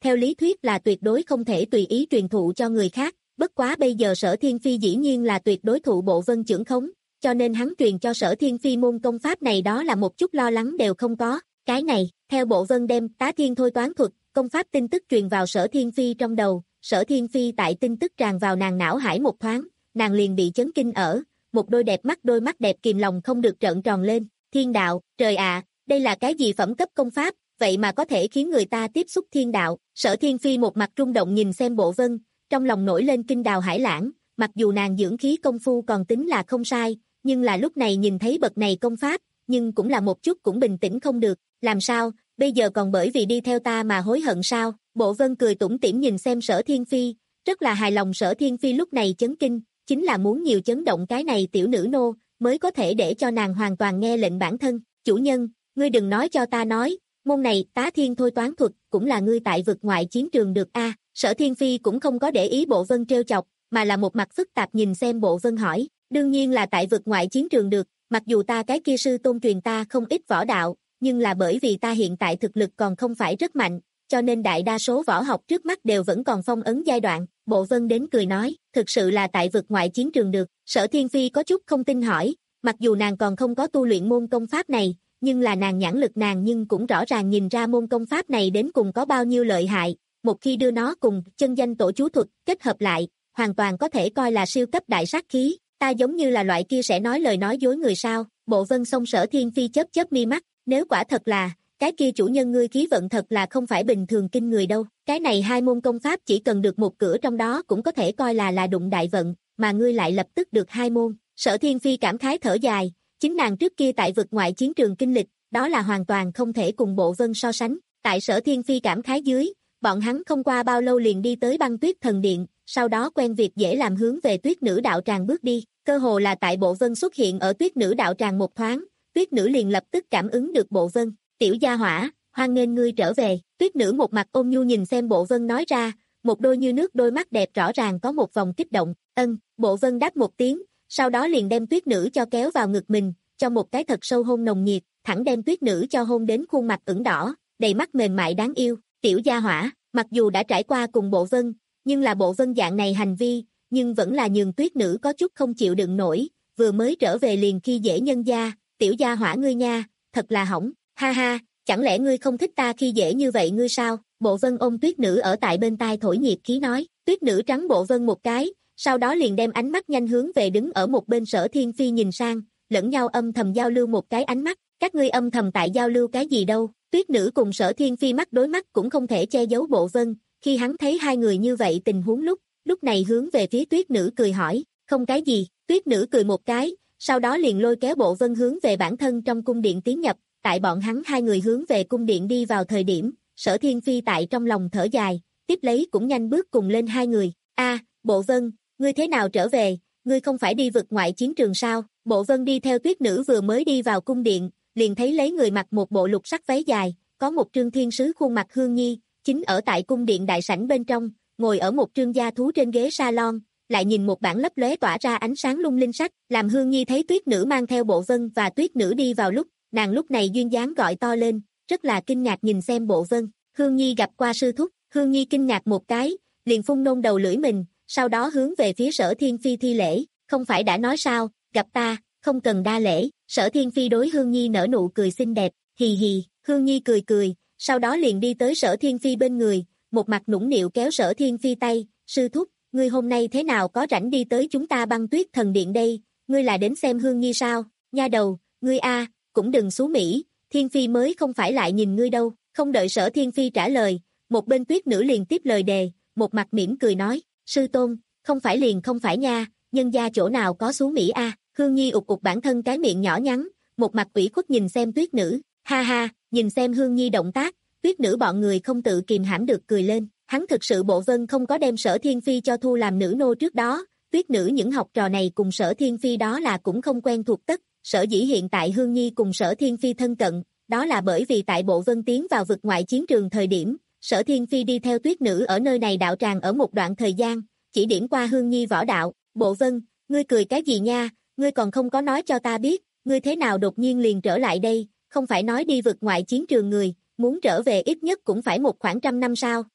B: theo lý thuyết là tuyệt đối không thể tùy ý truyền thụ cho người khác, bất quá bây giờ Sở Thiên Phi dĩ nhiên là tuyệt đối thụ Bộ Vân chưởng khống, cho nên hắn truyền cho Sở Thiên Phi môn công pháp này đó là một chút lo lắng đều không có. Cái này, theo Bộ Vân đem Tá Thiên thôi toán thuật, công pháp tin tức truyền vào Sở Thiên Phi trong đầu, Sở Thiên Phi tại tin tức tràn vào nàng não hải một thoáng, nàng liền bị chấn kinh ở, một đôi đẹp mắt đôi mắt đẹp kìm lòng không được trợn tròn lên, thiên đạo, trời ạ, đây là cái gì phẩm cấp công pháp, vậy mà có thể khiến người ta tiếp xúc thiên đạo. Sở Thiên Phi một mặt rung động nhìn xem Bộ Vân, trong lòng nổi lên kinh đào hải lãng, mặc dù nàng dưỡng khí công phu còn tính là không sai, nhưng là lúc này nhìn thấy bậc này công pháp, nhưng cũng là một chút cũng bình tĩnh không được, làm sao, bây giờ còn bởi vì đi theo ta mà hối hận sao? Bộ Vân cười tủm tỉm nhìn xem Sở Thiên Phi, rất là hài lòng. Sở Thiên Phi lúc này chấn kinh, chính là muốn nhiều chấn động cái này tiểu nữ nô, mới có thể để cho nàng hoàn toàn nghe lệnh bản thân. Chủ nhân, ngươi đừng nói cho ta nói, môn này Tá Thiên thôi toán thuật, cũng là ngươi tại vực ngoại chiến trường được a? À, Sở Thiên Phi cũng không có để ý Bộ Vân trêu chọc, mà là một mặt phức tạp nhìn xem Bộ Vân hỏi, đương nhiên là tại vực ngoại chiến trường được, mặc dù ta cái kia sư tôn truyền ta không ít võ đạo, nhưng là bởi vì ta hiện tại thực lực còn không phải rất mạnh, cho nên đại đa số võ học trước mắt đều vẫn còn phong ấn giai đoạn. Bộ Vân đến cười nói, thực sự là tại vực ngoại chiến trường được. Sở Thiên Phi có chút không tin hỏi, mặc dù nàng còn không có tu luyện môn công pháp này, nhưng là nàng nhãn lực nàng nhưng cũng rõ ràng nhìn ra môn công pháp này đến cùng có bao nhiêu lợi hại, một khi đưa nó cùng chân danh tổ chú thuật kết hợp lại, hoàn toàn có thể coi là siêu cấp đại sát khí. Ta giống như là loại kia sẽ nói lời nói dối người sao? Bộ Vân xông Sở Thiên Phi chớp chớp mi mắt, nếu quả thật là, cái kia chủ nhân ngươi khí vận thật là không phải bình thường kinh người đâu. Cái này hai môn công pháp chỉ cần được một cửa trong đó cũng có thể coi là là đụng đại vận, mà ngươi lại lập tức được hai môn. Sở Thiên Phi cảm khái thở dài, chính nàng trước kia tại vực ngoại chiến trường kinh lịch, đó là hoàn toàn không thể cùng Bộ Vân so sánh. Tại Sở Thiên Phi cảm khái dưới, bọn hắn không qua bao lâu liền đi tới Băng Tuyết Thần Điện, sau đó quen việc dễ làm hướng về Tuyết Nữ đạo tràng bước đi. Cơ hồ là tại Bộ Vân xuất hiện ở Tuyết Nữ đạo tràng một thoáng, Tuyết Nữ liền lập tức cảm ứng được Bộ Vân. Tiểu gia hỏa, hoan nghênh ngươi trở về. Tuyết Nữ một mặt ôn nhu nhìn xem Bộ Vân nói ra, một đôi như nước đôi mắt đẹp rõ ràng có một vòng kích động. Ân, Bộ Vân đáp một tiếng, sau đó liền đem Tuyết Nữ cho kéo vào ngực mình, cho một cái thật sâu hôn nồng nhiệt, thẳng đem Tuyết Nữ cho hôn đến khuôn mặt ửng đỏ, đầy mắt mềm mại đáng yêu. Tiểu gia hỏa, mặc dù đã trải qua cùng Bộ Vân, nhưng là Bộ Vân dạng này hành vi, nhưng vẫn là nhường Tuyết Nữ có chút không chịu đựng nổi, vừa mới trở về liền khi dễ nhân gia, tiểu gia hỏa ngươi nha, thật là hỏng, ha ha, chẳng lẽ ngươi không thích ta khi dễ như vậy ngươi sao? Bộ Vân ôm Tuyết Nữ ở tại bên tai thổi nhiệt khí nói. Tuyết Nữ trắng Bộ Vân một cái, sau đó liền đem ánh mắt nhanh hướng về đứng ở một bên Sở Thiên Phi nhìn sang, lẫn nhau âm thầm giao lưu một cái ánh mắt. Các ngươi âm thầm tại giao lưu cái gì đâu? Tuyết Nữ cùng Sở Thiên Phi mắt đối mắt cũng không thể che giấu Bộ Vân, khi hắn thấy hai người như vậy tình huống lúc, lúc này hướng về phía Tuyết Nữ cười hỏi, không cái gì. Tuyết Nữ cười một cái, sau đó liền lôi kéo Bộ Vân hướng về bản thân trong cung điện tiến nhập. Tại bọn hắn hai người hướng về cung điện đi vào thời điểm, Sở Thiên Phi tại trong lòng thở dài, tiếp lấy cũng nhanh bước cùng lên hai người. A, Bộ Vân, ngươi thế nào trở về, ngươi không phải đi vực ngoại chiến trường sao? Bộ Vân đi theo Tuyết Nữ vừa mới đi vào cung điện, liền thấy lấy người mặc một bộ lục sắc váy dài, có một trương thiên sứ khuôn mặt Hương Nhi, chính ở tại cung điện đại sảnh bên trong, ngồi ở một trương gia thú trên ghế salon, lại nhìn một bản lấp lóe tỏa ra ánh sáng lung linh sách. Làm Hương Nhi thấy Tuyết Nữ mang theo Bộ Vân và Tuyết Nữ đi vào lúc, nàng lúc này duyên dáng gọi to lên, rất là kinh ngạc nhìn xem Bộ Vân. Hương Nhi gặp qua sư thúc. Hương Nhi kinh ngạc một cái, liền phun nôn đầu lưỡi mình, sau đó hướng về phía Sở Thiên Phi thi lễ, không phải đã nói sao, gặp ta, không cần đa lễ. Sở Thiên Phi đối Hương Nhi nở nụ cười xinh đẹp, hì hì. Hương Nhi cười cười, sau đó liền đi tới Sở Thiên Phi bên người, một mặt nũng nịu kéo Sở Thiên Phi tay, sư thúc, ngươi hôm nay thế nào có rảnh đi tới chúng ta Băng Tuyết Thần Điện đây, ngươi là đến xem Hương Nhi sao? Nha đầu, ngươi a, cũng đừng xú Mỹ, Thiên Phi mới không phải lại nhìn ngươi đâu. Không đợi Sở Thiên Phi trả lời, một bên Tuyết Nữ liền tiếp lời đề, một mặt mỉm cười nói, sư tôn, không phải liền không phải nha, nhân gia chỗ nào có xú Mỹ a? Hương Nhi ụt ụt bản thân cái miệng nhỏ nhắn, một mặt ủy khuất nhìn xem Tuyết Nữ, ha ha, nhìn xem Hương Nhi động tác, Tuyết Nữ bọn người không tự kìm hãm được cười lên. Hắn thực sự Bộ Vân không có đem Sở Thiên Phi cho thu làm nữ nô trước đó, Tuyết Nữ những học trò này cùng Sở Thiên Phi đó là cũng không quen thuộc tất, sở dĩ hiện tại Hương Nhi cùng Sở Thiên Phi thân cận, đó là bởi vì tại Bộ Vân tiến vào vực ngoại chiến trường thời điểm, Sở Thiên Phi đi theo Tuyết Nữ ở nơi này đạo tràng ở một đoạn thời gian, chỉ điểm qua Hương Nhi võ đạo. Bộ Vân, ngươi cười cái gì nha, ngươi còn không có nói cho ta biết, ngươi thế nào đột nhiên liền trở lại đây, không phải nói đi vực ngoại chiến trường người, muốn trở về ít nhất cũng phải một khoảng trăm năm sao?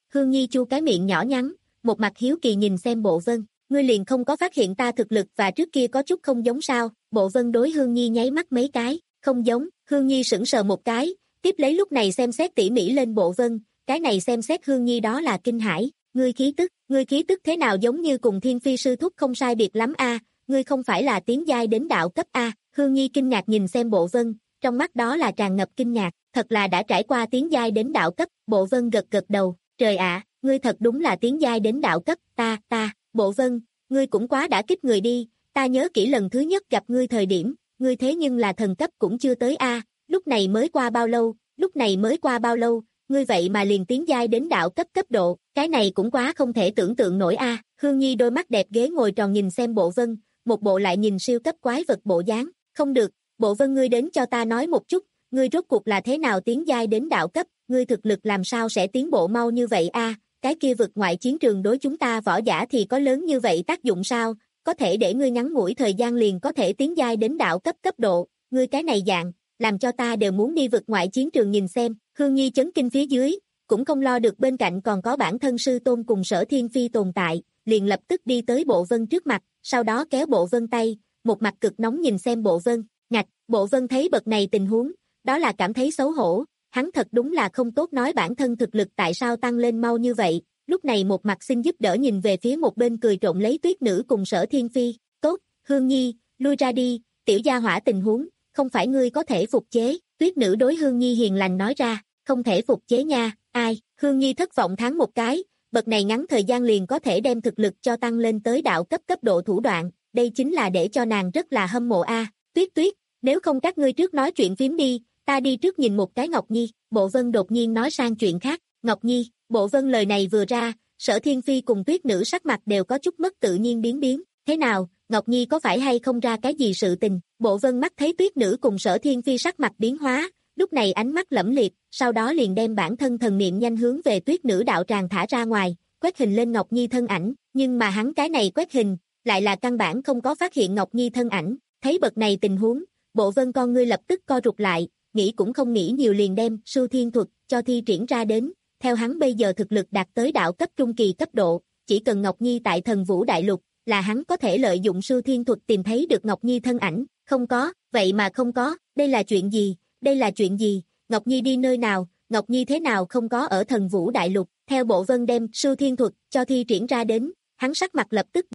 B: Hương Nhi chu cái miệng nhỏ nhắn, một mặt hiếu kỳ nhìn xem Bộ Vân, ngươi liền không có phát hiện ta thực lực và trước kia có chút không giống sao? Bộ Vân đối Hương Nhi nháy mắt mấy cái, không giống. Hương Nhi sững sờ một cái, tiếp lấy lúc này xem xét tỉ mỉ lên Bộ Vân, cái này xem xét Hương Nhi đó là kinh hãi, ngươi khí tức, ngươi khí tức thế nào giống như cùng Thiên Phi sư thúc không sai biệt lắm a, ngươi không phải là tiến giai đến đạo cấp a? Hương Nhi kinh ngạc nhìn xem Bộ Vân, trong mắt đó là tràn ngập kinh ngạc, thật là đã trải qua tiến giai đến đạo cấp. Bộ Vân gật gật đầu, trời ạ, ngươi thật đúng là tiến giai đến đạo cấp, ta, ta, Bộ Vân, ngươi cũng quá đã kích người đi, ta nhớ kỹ lần thứ nhất gặp ngươi thời điểm, ngươi thế nhưng là thần cấp cũng chưa tới a, lúc này mới qua bao lâu, lúc này mới qua bao lâu, ngươi vậy mà liền tiến giai đến đạo cấp cấp độ, cái này cũng quá không thể tưởng tượng nổi a. Hương Nhi đôi mắt đẹp ghế ngồi tròn nhìn xem Bộ Vân, một bộ lại nhìn siêu cấp quái vật bộ dáng, không được, Bộ Vân ngươi đến cho ta nói một chút, ngươi rốt cuộc là thế nào tiến giai đến đạo cấp, ngươi thực lực làm sao sẽ tiến bộ mau như vậy a? Cái kia vực ngoại chiến trường đối chúng ta võ giả thì có lớn như vậy tác dụng sao, có thể để ngươi ngắn ngủi thời gian liền có thể tiến giai đến đạo cấp cấp độ, ngươi cái này dạng, làm cho ta đều muốn đi vực ngoại chiến trường nhìn xem. Hương Nhi chấn kinh phía dưới, cũng không lo được bên cạnh còn có bản thân sư tôn cùng Sở Thiên Phi tồn tại, liền lập tức đi tới Bộ Vân trước mặt, sau đó kéo Bộ Vân tay, một mặt cực nóng nhìn xem Bộ Vân, ngạch. Bộ Vân thấy bậc này tình huống, đó là cảm thấy xấu hổ, hắn thật đúng là không tốt nói bản thân thực lực tại sao tăng lên mau như vậy, lúc này một mặt xin giúp đỡ nhìn về phía một bên cười trộn lấy Tuyết Nữ cùng Sở Thiên Phi, tốt, Hương Nhi, lui ra đi, tiểu gia hỏa tình huống, không phải ngươi có thể phục chế. Tuyết Nữ đối Hương Nhi hiền lành nói ra, không thể phục chế nha, ai? Hương Nhi thất vọng thắng một cái, bậc này ngắn thời gian liền có thể đem thực lực cho tăng lên tới đạo cấp cấp độ thủ đoạn, đây chính là để cho nàng rất là hâm mộ a. Tuyết Tuyết, nếu không các ngươi trước nói chuyện phím đi, ta đi trước nhìn một cái Ngọc Nhi. Bộ Vân đột nhiên nói sang chuyện khác, Ngọc Nhi. Bộ Vân lời này vừa ra, Sở Thiên Phi cùng Tuyết Nữ sắc mặt đều có chút mất tự nhiên biến biến, thế nào, Ngọc Nhi có phải hay không ra cái gì sự tình? Bộ Vân mắt thấy Tuyết Nữ cùng Sở Thiên Phi sắc mặt biến hóa, lúc này ánh mắt lẫm liệt, sau đó liền đem bản thân thần niệm nhanh hướng về Tuyết Nữ đạo tràng thả ra ngoài, quét hình lên Ngọc Nhi thân ảnh, nhưng mà hắn cái này quét hình, lại là căn bản không có phát hiện Ngọc Nhi thân ảnh, thấy bậc này tình huống, Bộ Vân con ngươi lập tức co rụt lại, nghĩ cũng không nghĩ nhiều liền đem Sưu Thiên thuật cho thi triển ra đến, theo hắn bây giờ thực lực đạt tới đạo cấp trung kỳ cấp độ, chỉ cần Ngọc Nhi tại Thần Vũ Đại Lục, là hắn có thể lợi dụng Sưu Thiên thuật tìm thấy được Ngọc Nhi thân ảnh, không có, vậy mà không có, đây là chuyện gì, đây là chuyện gì, Ngọc Nhi đi nơi nào, Ngọc Nhi thế nào không có ở Thần Vũ Đại Lục, theo Bộ Vân đem Sưu Thiên thuật cho thi triển ra đến, hắn sắc mặt lập tức.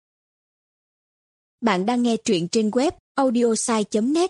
C: Bạn đang nghe truyện trên web audiosai chấm net.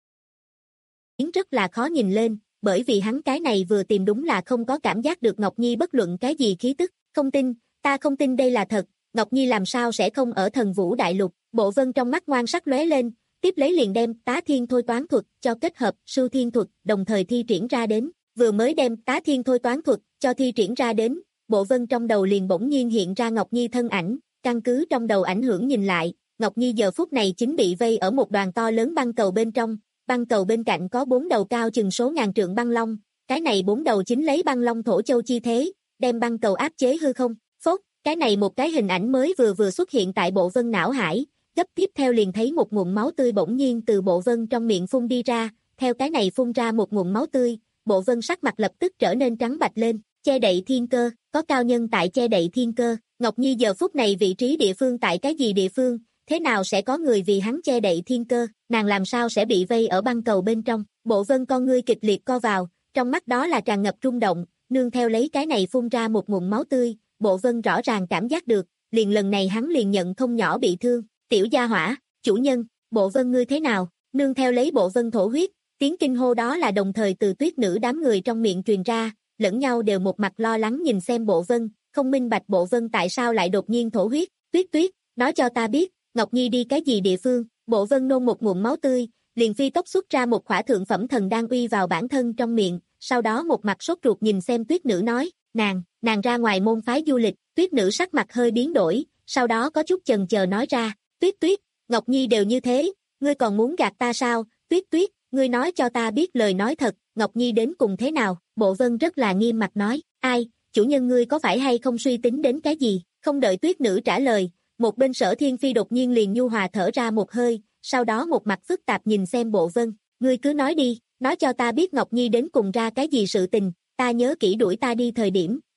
B: Rất là khó nhìn lên, bởi vì hắn cái này vừa tìm đúng là không có cảm giác được Ngọc Nhi bất luận cái gì khí tức, không tin, ta không tin đây là thật, Ngọc Nhi làm sao sẽ không ở Thần Vũ Đại Lục. Bộ Vân trong mắt ngoan sắc lóe lên, tiếp lấy liền đem Tá Thiên Thôi Toán thuật cho kết hợp Sưu Thiên thuật, đồng thời thi triển ra đến, vừa mới đem Tá Thiên Thôi Toán thuật cho thi triển ra đến, Bộ Vân trong đầu liền bỗng nhiên hiện ra Ngọc Nhi thân ảnh, căn cứ trong đầu ảnh hưởng nhìn lại, Ngọc Nhi giờ phút này chính bị vây ở một đoàn to lớn băng cầu bên trong, băng cầu bên cạnh có bốn đầu cao chừng số ngàn trượng băng long, cái này bốn đầu chính lấy băng long thổ châu chi thế, đem băng cầu áp chế hư không. Phốt, cái này một cái hình ảnh mới vừa vừa xuất hiện tại Bộ Vân não hải, gấp tiếp theo liền thấy một nguồn máu tươi bỗng nhiên từ Bộ Vân trong miệng phun đi ra, theo cái này phun ra một nguồn máu tươi, Bộ Vân sắc mặt lập tức trở nên trắng bạch lên, che đậy thiên cơ, có cao nhân tại che đậy thiên cơ, Ngọc Nhi giờ phút này vị trí địa phương tại cái gì địa phương, thế nào sẽ có người vì hắn che đậy thiên cơ, nàng làm sao sẽ bị vây ở băng cầu bên trong. Bộ Vân con ngươi kịch liệt co vào, trong mắt đó là tràn ngập rung động, nương theo lấy cái này phun ra một nguồn máu tươi, Bộ Vân rõ ràng cảm giác được, liền lần này hắn liền nhận không nhỏ bị thương. Tiểu gia hỏa, chủ nhân, Bộ Vân ngươi thế nào? Nương theo lấy Bộ Vân thổ huyết, tiếng kinh hô đó là đồng thời từ Tuyết Nữ đám người trong miệng truyền ra, lẫn nhau đều một mặt lo lắng nhìn xem Bộ Vân, không minh bạch Bộ Vân tại sao lại đột nhiên thổ huyết. Tuyết Tuyết, nói cho ta biết, Ngọc Nhi đi cái gì địa phương? Bộ Vân nôn một nguồn máu tươi, liền phi tốc xuất ra một khỏa thượng phẩm thần đan uy vào bản thân trong miệng, sau đó một mặt sốt ruột nhìn xem Tuyết Nữ nói, nàng, nàng ra ngoài môn phái du lịch. Tuyết Nữ sắc mặt hơi biến đổi, sau đó có chút chần chờ nói ra, Tuyết Tuyết, Ngọc Nhi đều như thế, ngươi còn muốn gạt ta sao? Tuyết Tuyết, ngươi nói cho ta biết lời nói thật, Ngọc Nhi đến cùng thế nào? Bộ Vân rất là nghiêm mặt nói, ai, chủ nhân ngươi có phải hay không suy tính đến cái gì? Không đợi Tuyết Nữ trả lời, một bên Sở Thiên Phi đột nhiên liền nhu hòa thở ra một hơi, sau đó một mặt phức tạp nhìn xem Bộ Vân, ngươi cứ nói đi, nói cho ta biết Ngọc Nhi đến cùng ra cái gì sự tình, ta nhớ kỹ đuổi ta đi thời điểm,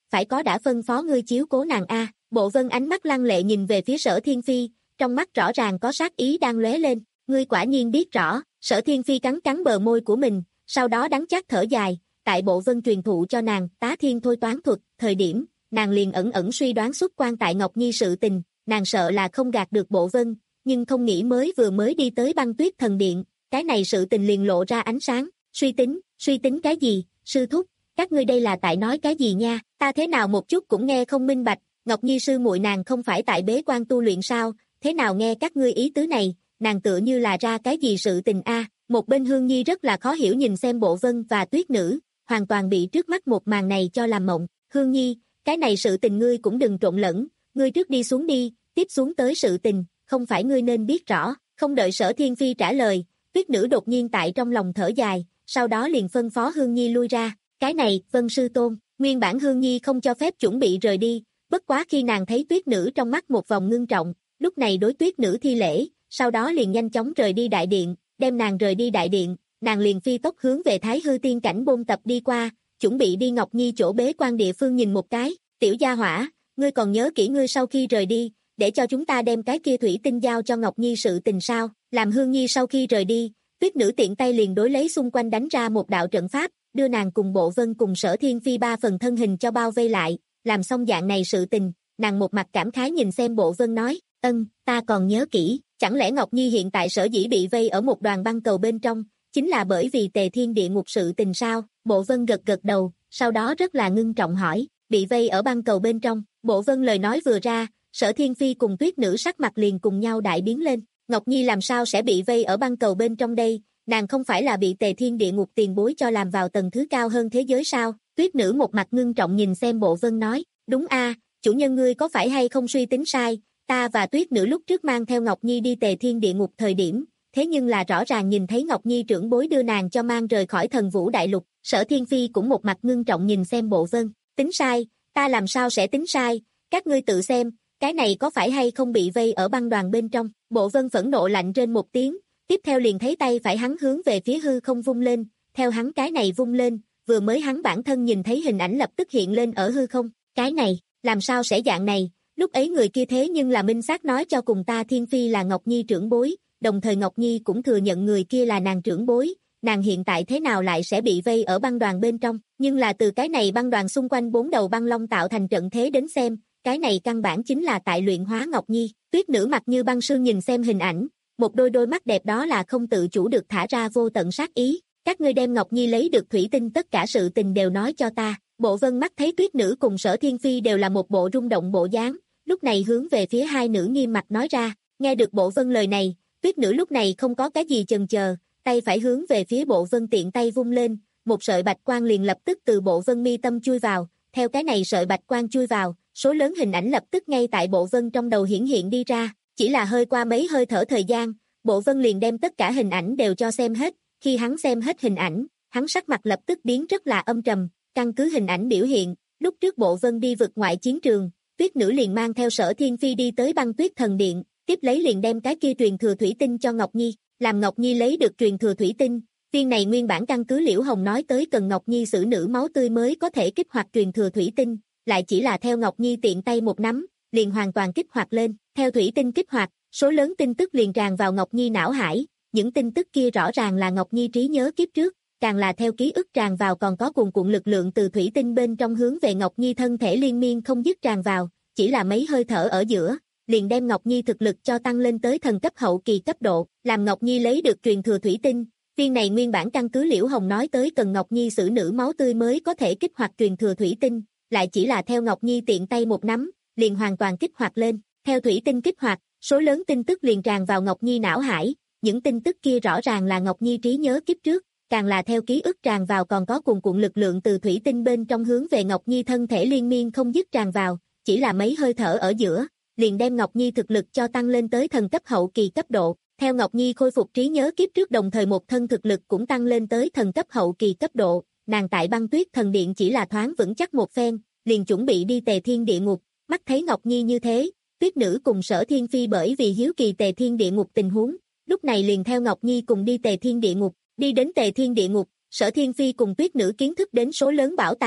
B: phải có đã phân phó ngươi chiếu cố nàng a. Bộ Vân ánh mắt lăng lệ nhìn về phía Sở Thiên Phi, trong mắt rõ ràng có sát ý đang lóe lên, ngươi quả nhiên biết rõ. Sở Thiên Phi cắn cắn bờ môi của mình, sau đó đắng chát thở dài, tại Bộ Vân truyền thụ cho nàng Tá Thiên thôi toán thuật, thời điểm, nàng liền ẩn ẩn suy đoán xuất quan tại Ngọc Nhi sự tình, nàng sợ là không gạt được Bộ Vân, nhưng không nghĩ mới vừa mới đi tới Băng Tuyết Thần Điện, cái này sự tình liền lộ ra ánh sáng, suy tính, suy tính cái gì, sư thúc, các ngươi đây là tại nói cái gì nha, ta thế nào một chút cũng nghe không minh bạch, Ngọc Nhi sư muội nàng không phải tại bế quan tu luyện sao, thế nào nghe các ngươi ý tứ này, nàng tựa như là ra cái gì sự tình a. Một bên Hương Nhi rất là khó hiểu nhìn xem Bộ Vân và Tuyết Nữ, hoàn toàn bị trước mắt một màn này cho làm mộng, Hương Nhi, cái này sự tình ngươi cũng đừng trộn lẫn, ngươi trước đi xuống đi, tiếp xuống tới sự tình, không phải ngươi nên biết rõ, không đợi Sở Thiên Phi trả lời, Tuyết Nữ đột nhiên tại trong lòng thở dài, sau đó liền phân phó Hương Nhi lui ra, cái này, Vân sư tôn, nguyên bản Hương Nhi không cho phép chuẩn bị rời đi, bất quá khi nàng thấy Tuyết Nữ trong mắt một vòng ngưng trọng, lúc này đối Tuyết Nữ thi lễ, sau đó liền nhanh chóng rời đi đại điện, đem nàng rời đi đại điện, nàng liền phi tốc hướng về Thái Hư Tiên Cảnh Bôn Tập đi qua, chuẩn bị đi Ngọc Nhi chỗ bế quan địa phương nhìn một cái, tiểu gia hỏa, ngươi còn nhớ kỹ ngươi sau khi rời đi, để cho chúng ta đem cái kia thủy tinh giao cho Ngọc Nhi sự tình sao, làm Hương Nhi sau khi rời đi, Tuyết Nữ tiện tay liền đối lấy xung quanh đánh ra một đạo trận pháp, đưa nàng cùng Bộ Vân cùng Sở Thiên Phi ba phần thân hình cho bao vây lại, làm xong dạng này sự tình, nàng một mặt cảm khái nhìn xem Bộ Vân nói, ân, ta còn nhớ kỹ, chẳng lẽ Ngọc Nhi hiện tại sở dĩ bị vây ở một đoàn băng cầu bên trong, chính là bởi vì Tề Thiên Địa Ngục sự tình sao, Bộ Vân gật gật đầu, sau đó rất là ngưng trọng hỏi, bị vây ở băng cầu bên trong, Bộ Vân lời nói vừa ra, Sở Thiên Phi cùng Tuyết Nữ sắc mặt liền cùng nhau đại biến lên, Ngọc Nhi làm sao sẽ bị vây ở băng cầu bên trong đây, nàng không phải là bị Tề Thiên Địa Ngục tiền bối cho làm vào tầng thứ cao hơn thế giới sao, Tuyết Nữ một mặt ngưng trọng nhìn xem Bộ Vân nói, đúng a, chủ nhân ngươi có phải hay không suy tính sai, ta và Tuyết Nữ lúc trước mang theo Ngọc Nhi đi Tề Thiên Địa Ngục thời điểm, thế nhưng là rõ ràng nhìn thấy Ngọc Nhi trưởng bối đưa nàng cho mang rời khỏi Thần Vũ Đại Lục, Sở Thiên Phi cũng một mặt ngưng trọng nhìn xem Bộ Vân, tính sai, ta làm sao sẽ tính sai, các ngươi tự xem, cái này có phải hay không bị vây ở băng đoàn bên trong, Bộ Vân phẫn nộ lạnh trên một tiếng, tiếp theo liền thấy tay phải hắn hướng về phía hư không vung lên, theo hắn cái này vung lên, vừa mới hắn bản thân nhìn thấy hình ảnh lập tức hiện lên ở hư không, cái này, làm sao sẽ dạng này, lúc ấy người kia thế nhưng là minh xác nói cho cùng ta Thiên Phi là Ngọc Nhi trưởng bối, đồng thời Ngọc Nhi cũng thừa nhận người kia là nàng trưởng bối, nàng hiện tại thế nào lại sẽ bị vây ở băng đoàn bên trong, nhưng là từ cái này băng đoàn xung quanh bốn đầu băng long tạo thành trận thế đến xem, cái này căn bản chính là tại luyện hóa Ngọc Nhi, Tuyết Nữ mặt như băng sương nhìn xem hình ảnh, một đôi đôi mắt đẹp đó là không tự chủ được thả ra vô tận sát ý, các ngươi đem Ngọc Nhi lấy được thủy tinh tất cả sự tình đều nói cho ta, Bộ Vân mắt thấy Tuyết Nữ cùng Sở Thiên Phi đều là một bộ rung động bộ dáng, lúc này hướng về phía hai nữ nghiêm mặt nói ra, nghe được Bộ Vân lời này, Tuyết Nữ lúc này không có cái gì chần chờ, tay phải hướng về phía Bộ Vân tiện tay vung lên, một sợi bạch quang liền lập tức từ Bộ Vân mi tâm chui vào, theo cái này sợi bạch quang chui vào, số lớn hình ảnh lập tức ngay tại Bộ Vân trong đầu hiển hiện đi ra, chỉ là hơi qua mấy hơi thở thời gian, Bộ Vân liền đem tất cả hình ảnh đều cho xem hết, khi hắn xem hết hình ảnh, hắn sắc mặt lập tức biến rất là âm trầm, căn cứ hình ảnh biểu hiện, lúc trước Bộ Vân đi vực ngoại chiến trường, Tuyết Nữ liền mang theo Sở Thiên Phi đi tới Băng Tuyết Thần Điện, tiếp lấy liền đem cái kia truyền thừa thủy tinh cho Ngọc Nhi, làm Ngọc Nhi lấy được truyền thừa thủy tinh, viên này nguyên bản căn cứ Liễu Hồng nói tới cần Ngọc Nhi xử nữ máu tươi mới có thể kích hoạt truyền thừa thủy tinh, lại chỉ là theo Ngọc Nhi tiện tay một nắm, liền hoàn toàn kích hoạt lên, theo thủy tinh kích hoạt, số lớn tin tức liền tràn vào Ngọc Nhi não hải, những tin tức kia rõ ràng là Ngọc Nhi trí nhớ kiếp trước, càng là theo ký ức tràn vào còn có cuồn cuộn lực lượng từ thủy tinh bên trong hướng về Ngọc Nhi thân thể liên miên không dứt tràn vào, chỉ là mấy hơi thở ở giữa, liền đem Ngọc Nhi thực lực cho tăng lên tới thần cấp hậu kỳ cấp độ, làm Ngọc Nhi lấy được truyền thừa thủy tinh, viên này nguyên bản căn cứ Liễu Hồng nói tới cần Ngọc Nhi xử nữ máu tươi mới có thể kích hoạt truyền thừa thủy tinh, lại chỉ là theo Ngọc Nhi tiện tay một nắm, liền hoàn toàn kích hoạt lên, theo thủy tinh kích hoạt, số lớn tin tức liền tràn vào Ngọc Nhi não hải, những tin tức kia rõ ràng là Ngọc Nhi trí nhớ kiếp trước, càng là theo ký ức tràn vào còn có cuồn cuộn lực lượng từ thủy tinh bên trong hướng về Ngọc Nhi thân thể liên miên không dứt tràn vào, chỉ là mấy hơi thở ở giữa, liền đem Ngọc Nhi thực lực cho tăng lên tới thần cấp hậu kỳ cấp độ, theo Ngọc Nhi khôi phục trí nhớ kiếp trước đồng thời một thân thực lực cũng tăng lên tới thần cấp hậu kỳ cấp độ, nàng tại Băng Tuyết Thần Điện chỉ là thoáng vững chắc một phen, liền chuẩn bị đi Tề Thiên Địa Ngục, mắt thấy Ngọc Nhi như thế, Tuyết Nữ cùng Sở Thiên Phi bởi vì hiếu kỳ Tề Thiên Địa Ngục tình huống, lúc này liền theo Ngọc Nhi cùng đi Tề Thiên Địa Ngục, đi đến Tề Thiên Địa Ngục, Sở Thiên Phi cùng Tuyết Nữ kiến thức đến số lớn bảo tàng,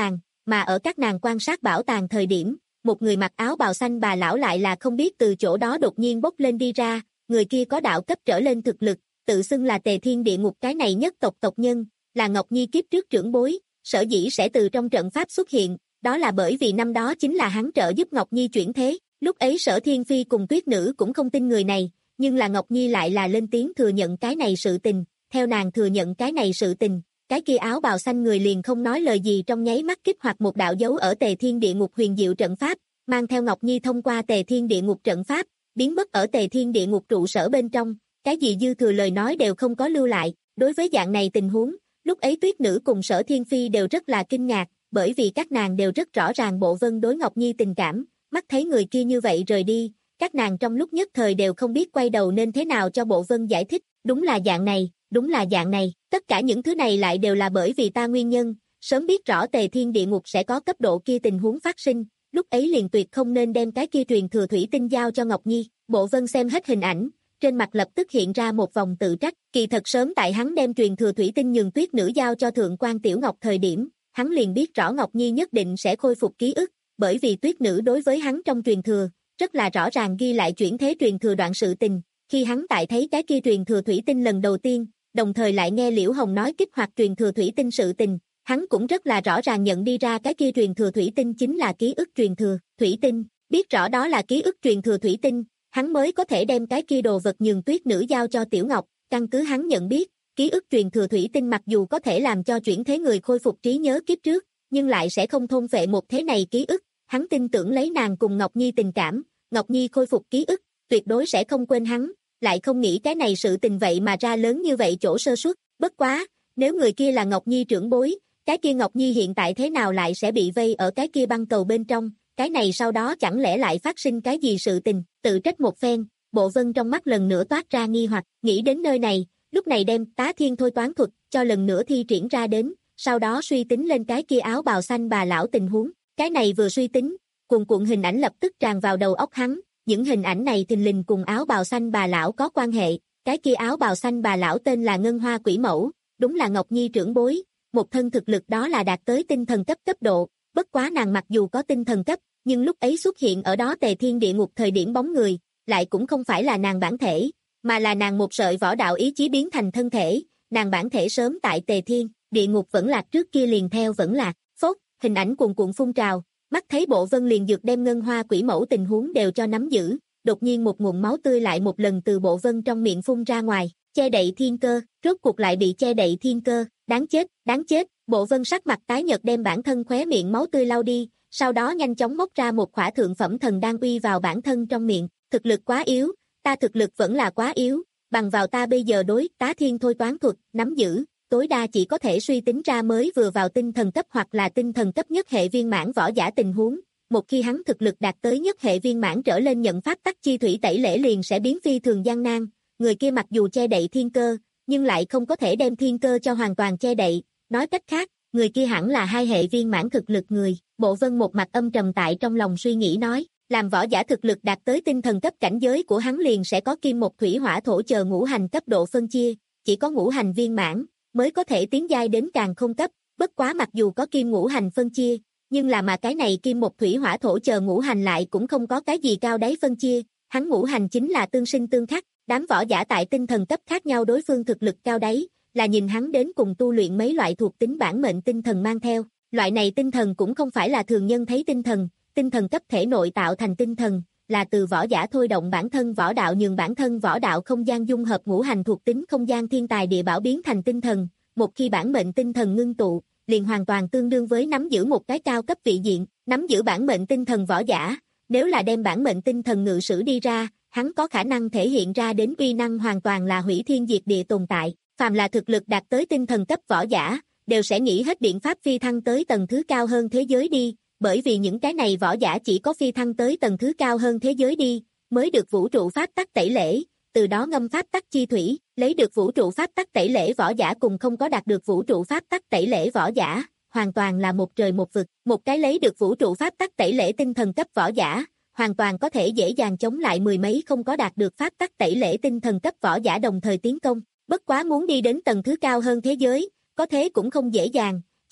B: mà ở các nàng quan sát bảo tàng thời điểm, một người mặc áo bào xanh bà lão lại là không biết từ chỗ đó đột nhiên bốc lên đi ra, người kia có đạo cấp trở lên thực lực, tự xưng là Tề Thiên Địa Ngục cái này nhất tộc tộc nhân, là Ngọc Nhi kiếp trước trưởng bối, sở dĩ sẽ từ trong trận pháp xuất hiện, đó là bởi vì năm đó chính là hắn trợ giúp Ngọc Nhi chuyển thế, lúc ấy Sở Thiên Phi cùng Tuyết Nữ cũng không tin người này, nhưng là Ngọc Nhi lại là lên tiếng thừa nhận cái này sự tình, theo nàng thừa nhận cái này sự tình, cái kia áo bào xanh người liền không nói lời gì trong nháy mắt kích hoạt một đạo dấu ở Tề Thiên Địa Ngục huyền diệu trận pháp, mang theo Ngọc Nhi thông qua Tề Thiên Địa Ngục trận pháp, biến mất ở Tề Thiên Địa Ngục trụ sở bên trong, cái gì dư thừa lời nói đều không có lưu lại, đối với dạng này tình huống, lúc ấy Tuyết Nữ cùng Sở Thiên Phi đều rất là kinh ngạc, bởi vì các nàng đều rất rõ ràng Bộ Vân đối Ngọc Nhi tình cảm, mắt thấy người kia như vậy rời đi, các nàng trong lúc nhất thời đều không biết quay đầu nên thế nào cho Bộ Vân giải thích, đúng là dạng này, đúng là dạng này, tất cả những thứ này lại đều là bởi vì ta nguyên nhân, sớm biết rõ Tề Thiên Địa Ngục sẽ có cấp độ kia tình huống phát sinh, lúc ấy liền tuyệt không nên đem cái kia truyền thừa thủy tinh giao cho Ngọc Nhi, Bộ Vân xem hết hình ảnh, trên mặt lập tức hiện ra một vòng tự trách, kỳ thật sớm tại hắn đem truyền thừa thủy tinh nhường Tuyết Nữ giao cho Thượng quan Tiểu Ngọc thời điểm, hắn liền biết rõ Ngọc Nhi nhất định sẽ khôi phục ký ức, bởi vì Tuyết Nữ đối với hắn trong truyền thừa, rất là rõ ràng ghi lại chuyển thế truyền thừa đoạn sự tình, khi hắn tại thấy cái kia truyền thừa thủy tinh lần đầu tiên, đồng thời lại nghe Liễu Hồng nói kích hoạt truyền thừa thủy tinh sự tình, hắn cũng rất là rõ ràng nhận đi ra cái kia truyền thừa thủy tinh chính là ký ức truyền thừa thủy tinh, biết rõ đó là ký ức truyền thừa thủy tinh, hắn mới có thể đem cái kia đồ vật nhường Tuyết Nữ giao cho Tiểu Ngọc, căn cứ hắn nhận biết, ký ức truyền thừa thủy tinh mặc dù có thể làm cho chuyển thế người khôi phục trí nhớ kiếp trước, nhưng lại sẽ không thôn phệ một thế này ký ức, hắn tin tưởng lấy nàng cùng Ngọc Nhi tình cảm, Ngọc Nhi khôi phục ký ức, tuyệt đối sẽ không quên hắn, lại không nghĩ cái này sự tình vậy mà ra lớn như vậy chỗ sơ suất, bất quá, nếu người kia là Ngọc Nhi trưởng bối, cái kia Ngọc Nhi hiện tại thế nào lại sẽ bị vây ở cái kia băng cầu bên trong, cái này sau đó chẳng lẽ lại phát sinh cái gì sự tình, tự trách một phen, Bộ Vân trong mắt lần nữa toát ra nghi hoặc, nghĩ đến nơi này, lúc này đem Tá Thiên thôi toán thuật cho lần nữa thi triển ra đến, sau đó suy tính lên cái kia áo bào xanh bà lão tình huống, cái này vừa suy tính, cuồn cuộn hình ảnh lập tức tràn vào đầu óc hắn, những hình ảnh này thình lình cùng áo bào xanh bà lão có quan hệ, cái kia áo bào xanh bà lão tên là Ngân Hoa Quỷ Mẫu, đúng là Ngọc Nhi trưởng bối, một thân thực lực đó là đạt tới tinh thần cấp cấp độ, bất quá nàng mặc dù có tinh thần cấp, nhưng lúc ấy xuất hiện ở đó Tề Thiên Địa Ngục thời điểm bóng người, lại cũng không phải là nàng bản thể, mà là nàng một sợi võ đạo ý chí biến thành thân thể, nàng bản thể sớm tại Tề Thiên Địa Ngục vẫn lạc trước kia liền theo vẫn lạc, phốt, hình ảnh cuồn cuộn phun trào, mắt thấy Bộ Vân liền dược đem Ngân Hoa Quỷ Mẫu tình huống đều cho nắm giữ, đột nhiên một nguồn máu tươi lại một lần từ Bộ Vân trong miệng phun ra ngoài, che đậy thiên cơ, rốt cuộc lại bị che đậy thiên cơ, đáng chết, đáng chết, Bộ Vân sắc mặt tái nhợt đem bản thân khóe miệng máu tươi lau đi, sau đó nhanh chóng móc ra một khỏa thượng phẩm thần đan uy vào bản thân trong miệng, thực lực quá yếu, ta thực lực vẫn là quá yếu, bằng vào ta bây giờ đối Tá Thiên thôi toán thuật, nắm giữ, tối đa chỉ có thể suy tính ra mới vừa vào tinh thần cấp hoặc là tinh thần cấp nhất hệ viên mãn võ giả tình huống, một khi hắn thực lực đạt tới nhất hệ viên mãn trở lên nhận pháp tắc chi thủy tẩy lễ liền sẽ biến phi thường gian nan, người kia mặc dù che đậy thiên cơ, nhưng lại không có thể đem thiên cơ cho hoàn toàn che đậy, nói cách khác, người kia hẳn là hai hệ viên mãn thực lực người, Bộ Vân một mặt âm trầm tại trong lòng suy nghĩ nói, làm võ giả thực lực đạt tới tinh thần cấp cảnh giới của hắn liền sẽ có kim một thủy hỏa thổ chờ ngũ hành cấp độ phân chia, chỉ có ngũ hành viên mãn mới có thể tiến giai đến càng không cấp, bất quá mặc dù có kim ngũ hành phân chia, nhưng là mà cái này kim một thủy hỏa thổ chờ ngũ hành lại cũng không có cái gì cao đáy phân chia, hắn ngũ hành chính là tương sinh tương khắc, đám võ giả tại tinh thần cấp khác nhau đối phương thực lực cao đáy, là nhìn hắn đến cùng tu luyện mấy loại thuộc tính bản mệnh tinh thần mang theo, loại này tinh thần cũng không phải là thường nhân thấy tinh thần, tinh thần cấp thể nội tạo thành tinh thần, là từ võ giả thôi động bản thân võ đạo nhường bản thân võ đạo không gian dung hợp ngũ hành thuộc tính không gian thiên tài địa bảo biến thành tinh thần, một khi bản mệnh tinh thần ngưng tụ, liền hoàn toàn tương đương với nắm giữ một cái cao cấp vị diện, nắm giữ bản mệnh tinh thần võ giả, nếu là đem bản mệnh tinh thần ngự sử đi ra, hắn có khả năng thể hiện ra đến uy năng hoàn toàn là hủy thiên diệt địa tồn tại, phàm là thực lực đạt tới tinh thần cấp võ giả, đều sẽ nghĩ hết biện pháp phi thăng tới tầng thứ cao hơn thế giới đi, bởi vì những cái này võ giả chỉ có phi thăng tới tầng thứ cao hơn thế giới đi, mới được vũ trụ pháp tắc tẩy lễ, từ đó ngâm pháp tắc chi thủy, lấy được vũ trụ pháp tắc tẩy lễ võ giả cùng không có đạt được vũ trụ pháp tắc tẩy lễ võ giả, hoàn toàn là một trời một vực, một cái lấy được vũ trụ pháp tắc tẩy lễ tinh thần cấp võ giả, hoàn toàn có thể dễ dàng chống lại mười mấy không có đạt được pháp tắc tẩy lễ tinh thần cấp võ giả đồng thời tiến công, bất quá muốn đi đến tầng thứ cao hơn thế giới, có thế cũng không dễ dàng,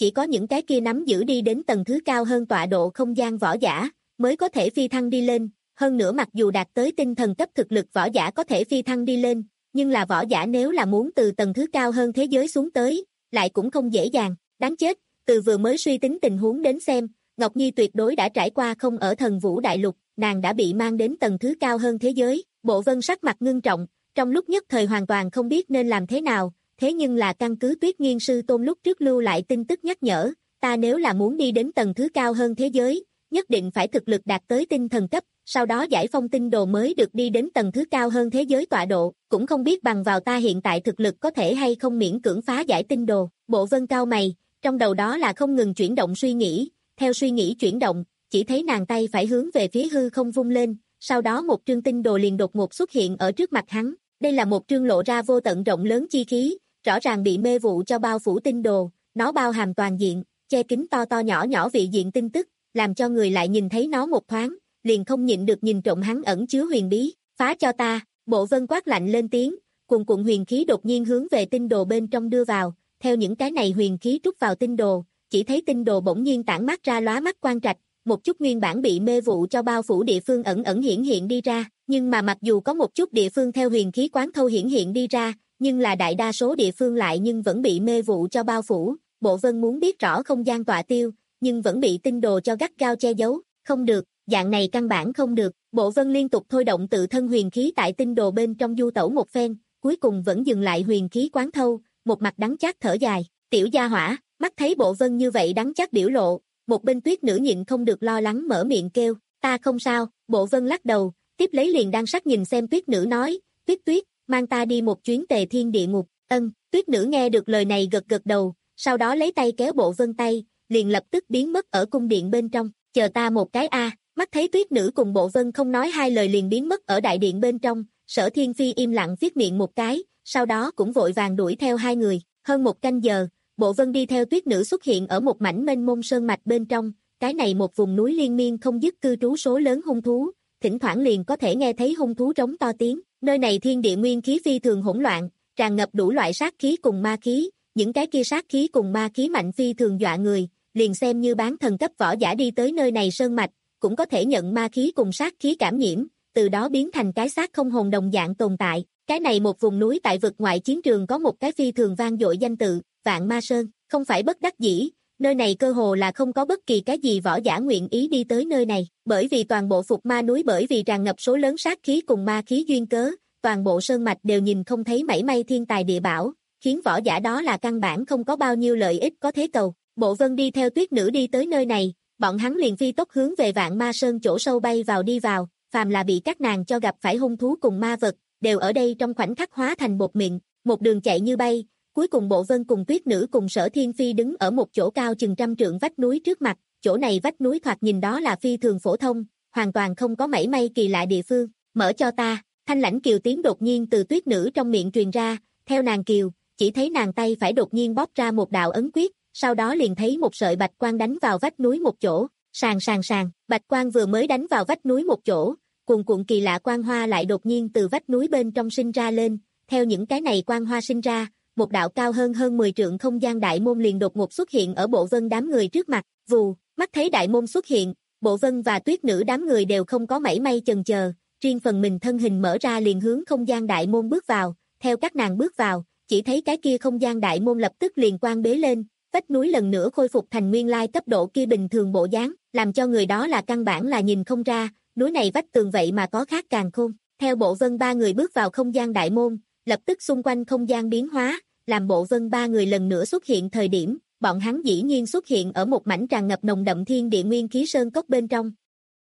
B: chỉ có những cái kia nắm giữ đi đến tầng thứ cao hơn tọa độ không gian võ giả, mới có thể phi thăng đi lên, hơn nữa mặc dù đạt tới tinh thần cấp thực lực võ giả có thể phi thăng đi lên, nhưng là võ giả nếu là muốn từ tầng thứ cao hơn thế giới xuống tới, lại cũng không dễ dàng, đáng chết, từ vừa mới suy tính tình huống đến xem, Ngọc Nhi tuyệt đối đã trải qua không ở Thần Vũ Đại Lục, nàng đã bị mang đến tầng thứ cao hơn thế giới, Bộ Vân sắc mặt ngưng trọng, trong lúc nhất thời hoàn toàn không biết nên làm thế nào, thế nhưng là căn cứ Tuyết Nghiên sư tôn lúc trước lưu lại tin tức nhắc nhở, ta nếu là muốn đi đến tầng thứ cao hơn thế giới, nhất định phải thực lực đạt tới tinh thần cấp, sau đó giải phong tinh đồ mới được đi đến tầng thứ cao hơn thế giới tọa độ, cũng không biết bằng vào ta hiện tại thực lực có thể hay không miễn cưỡng phá giải tinh đồ, Bộ Vân cao mày, trong đầu đó là không ngừng chuyển động suy nghĩ, theo suy nghĩ chuyển động, chỉ thấy nàng tay phải hướng về phía hư không vung lên, sau đó một trương tinh đồ liền đột ngột xuất hiện ở trước mặt hắn, đây là một trương lộ ra vô tận rộng lớn chi khí, rõ ràng bị mê vụ cho bao phủ tinh đồ, nó bao hàm toàn diện, che kín to to nhỏ nhỏ vị diện tin tức, làm cho người lại nhìn thấy nó một thoáng, liền không nhịn được nhìn trộm hắn ẩn chứa huyền bí, phá cho ta, Bộ Vân quát lạnh lên tiếng, cuồn cuộn huyền khí đột nhiên hướng về tinh đồ bên trong đưa vào, theo những cái này huyền khí trút vào tinh đồ, chỉ thấy tinh đồ bỗng nhiên tản mát ra lóa mắt quang trạch, một chút nguyên bản bị mê vụ cho bao phủ địa phương ẩn ẩn hiển hiện đi ra, nhưng mà mặc dù có một chút địa phương theo huyền khí quán thâu hiển hiện đi ra, nhưng là đại đa số địa phương lại nhưng vẫn bị mê vụ cho bao phủ, Bộ Vân muốn biết rõ không gian tọa tiêu, nhưng vẫn bị tinh đồ cho gắt gao che giấu, không được, dạng này căn bản không được, Bộ Vân liên tục thôi động tự thân huyền khí tại tinh đồ bên trong du tẩu một phen, cuối cùng vẫn dừng lại huyền khí quán thâu, một mặt đắng chát thở dài, tiểu gia hỏa, mắt thấy Bộ Vân như vậy đắng chát biểu lộ, một bên Tuyết nữ nhịn không được lo lắng mở miệng kêu, ta không sao, Bộ Vân lắc đầu, tiếp lấy liền đang sắc nhìn xem Tuyết nữ nói, Tuyết Tuyết, mang ta đi một chuyến Tề Thiên địa ngục, ân, Tuyết nữ nghe được lời này gật gật đầu, sau đó lấy tay kéo Bộ Vân tay, liền lập tức biến mất ở cung điện bên trong, chờ ta một cái a. Mắt thấy Tuyết nữ cùng Bộ Vân không nói hai lời liền biến mất ở đại điện bên trong, Sở Thiên Phi im lặng viết miệng một cái, sau đó cũng vội vàng đuổi theo hai người, hơn một canh giờ, Bộ Vân đi theo Tuyết nữ xuất hiện ở một mảnh mênh mông sơn mạch bên trong, cái này một vùng núi liên miên không dứt cư trú số lớn hung thú, thỉnh thoảng liền có thể nghe thấy hung thú trống to tiếng, nơi này thiên địa nguyên khí phi thường hỗn loạn, tràn ngập đủ loại sát khí cùng ma khí, những cái kia sát khí cùng ma khí mạnh phi thường dọa người, liền xem như bán thần cấp võ giả đi tới nơi này sơn mạch, cũng có thể nhận ma khí cùng sát khí cảm nhiễm, từ đó biến thành cái xác không hồn đồng dạng tồn tại. Cái này một vùng núi tại vực ngoại chiến trường có một cái phi thường vang dội danh tự, Vạn Ma Sơn, không phải bất đắc dĩ, nơi này cơ hồ là không có bất kỳ cái gì võ giả nguyện ý đi tới nơi này, bởi vì toàn bộ Phục Ma núi bởi vì tràn ngập số lớn sát khí cùng ma khí duyên cớ, toàn bộ sơn mạch đều nhìn không thấy mảy may thiên tài địa bảo, khiến võ giả đó là căn bản không có bao nhiêu lợi ích có thế cầu. Bộ Vân đi theo Tuyết nữ đi tới nơi này, bọn hắn liền phi tốc hướng về Vạn Ma Sơn chỗ sâu bay vào đi vào, phàm là bị các nàng cho gặp phải hung thú cùng ma vật, đều ở đây trong khoảnh khắc hóa thành bột mịn, một đường chạy như bay, cuối cùng Bộ Vân cùng Tuyết nữ cùng Sở Thiên Phi đứng ở một chỗ cao chừng trăm trượng vách núi trước mặt, chỗ này vách núi thoạt nhìn đó là phi thường phổ thông, hoàn toàn không có mảy may kỳ lạ địa phương, mở cho ta, thanh lãnh kiều tiếng đột nhiên từ Tuyết nữ trong miệng truyền ra, theo nàng kiều, chỉ thấy nàng tay phải đột nhiên bóp ra một đạo ấn quyết, sau đó liền thấy một sợi bạch quang đánh vào vách núi một chỗ, sàn sàn sàn, bạch quang vừa mới đánh vào vách núi một chỗ, cuồn cuộn kỳ lạ quang hoa lại đột nhiên từ vách núi bên trong sinh ra lên, theo những cái này quang hoa sinh ra, một đạo cao hơn hơn mười trượng không gian đại môn liền đột ngột xuất hiện ở Bộ Vân đám người trước mặt, vù, mắt thấy đại môn xuất hiện, Bộ Vân và Tuyết nữ đám người đều không có mảy may chần chờ, riêng phần mình thân hình mở ra liền hướng không gian đại môn bước vào, theo các nàng bước vào, chỉ thấy cái kia không gian đại môn lập tức liền quang bế lên, vách núi lần nữa khôi phục thành nguyên lai cấp độ kia bình thường bộ dáng, làm cho người đó là căn bản là nhìn không ra, núi này vách tường vậy mà có khác càn khôn. Theo Bộ Vân ba người bước vào không gian đại môn, lập tức xung quanh không gian biến hóa, làm Bộ Vân ba người lần nữa xuất hiện thời điểm, bọn hắn dĩ nhiên xuất hiện ở một mảnh tràn ngập nồng đậm thiên địa nguyên khí sơn cốc bên trong.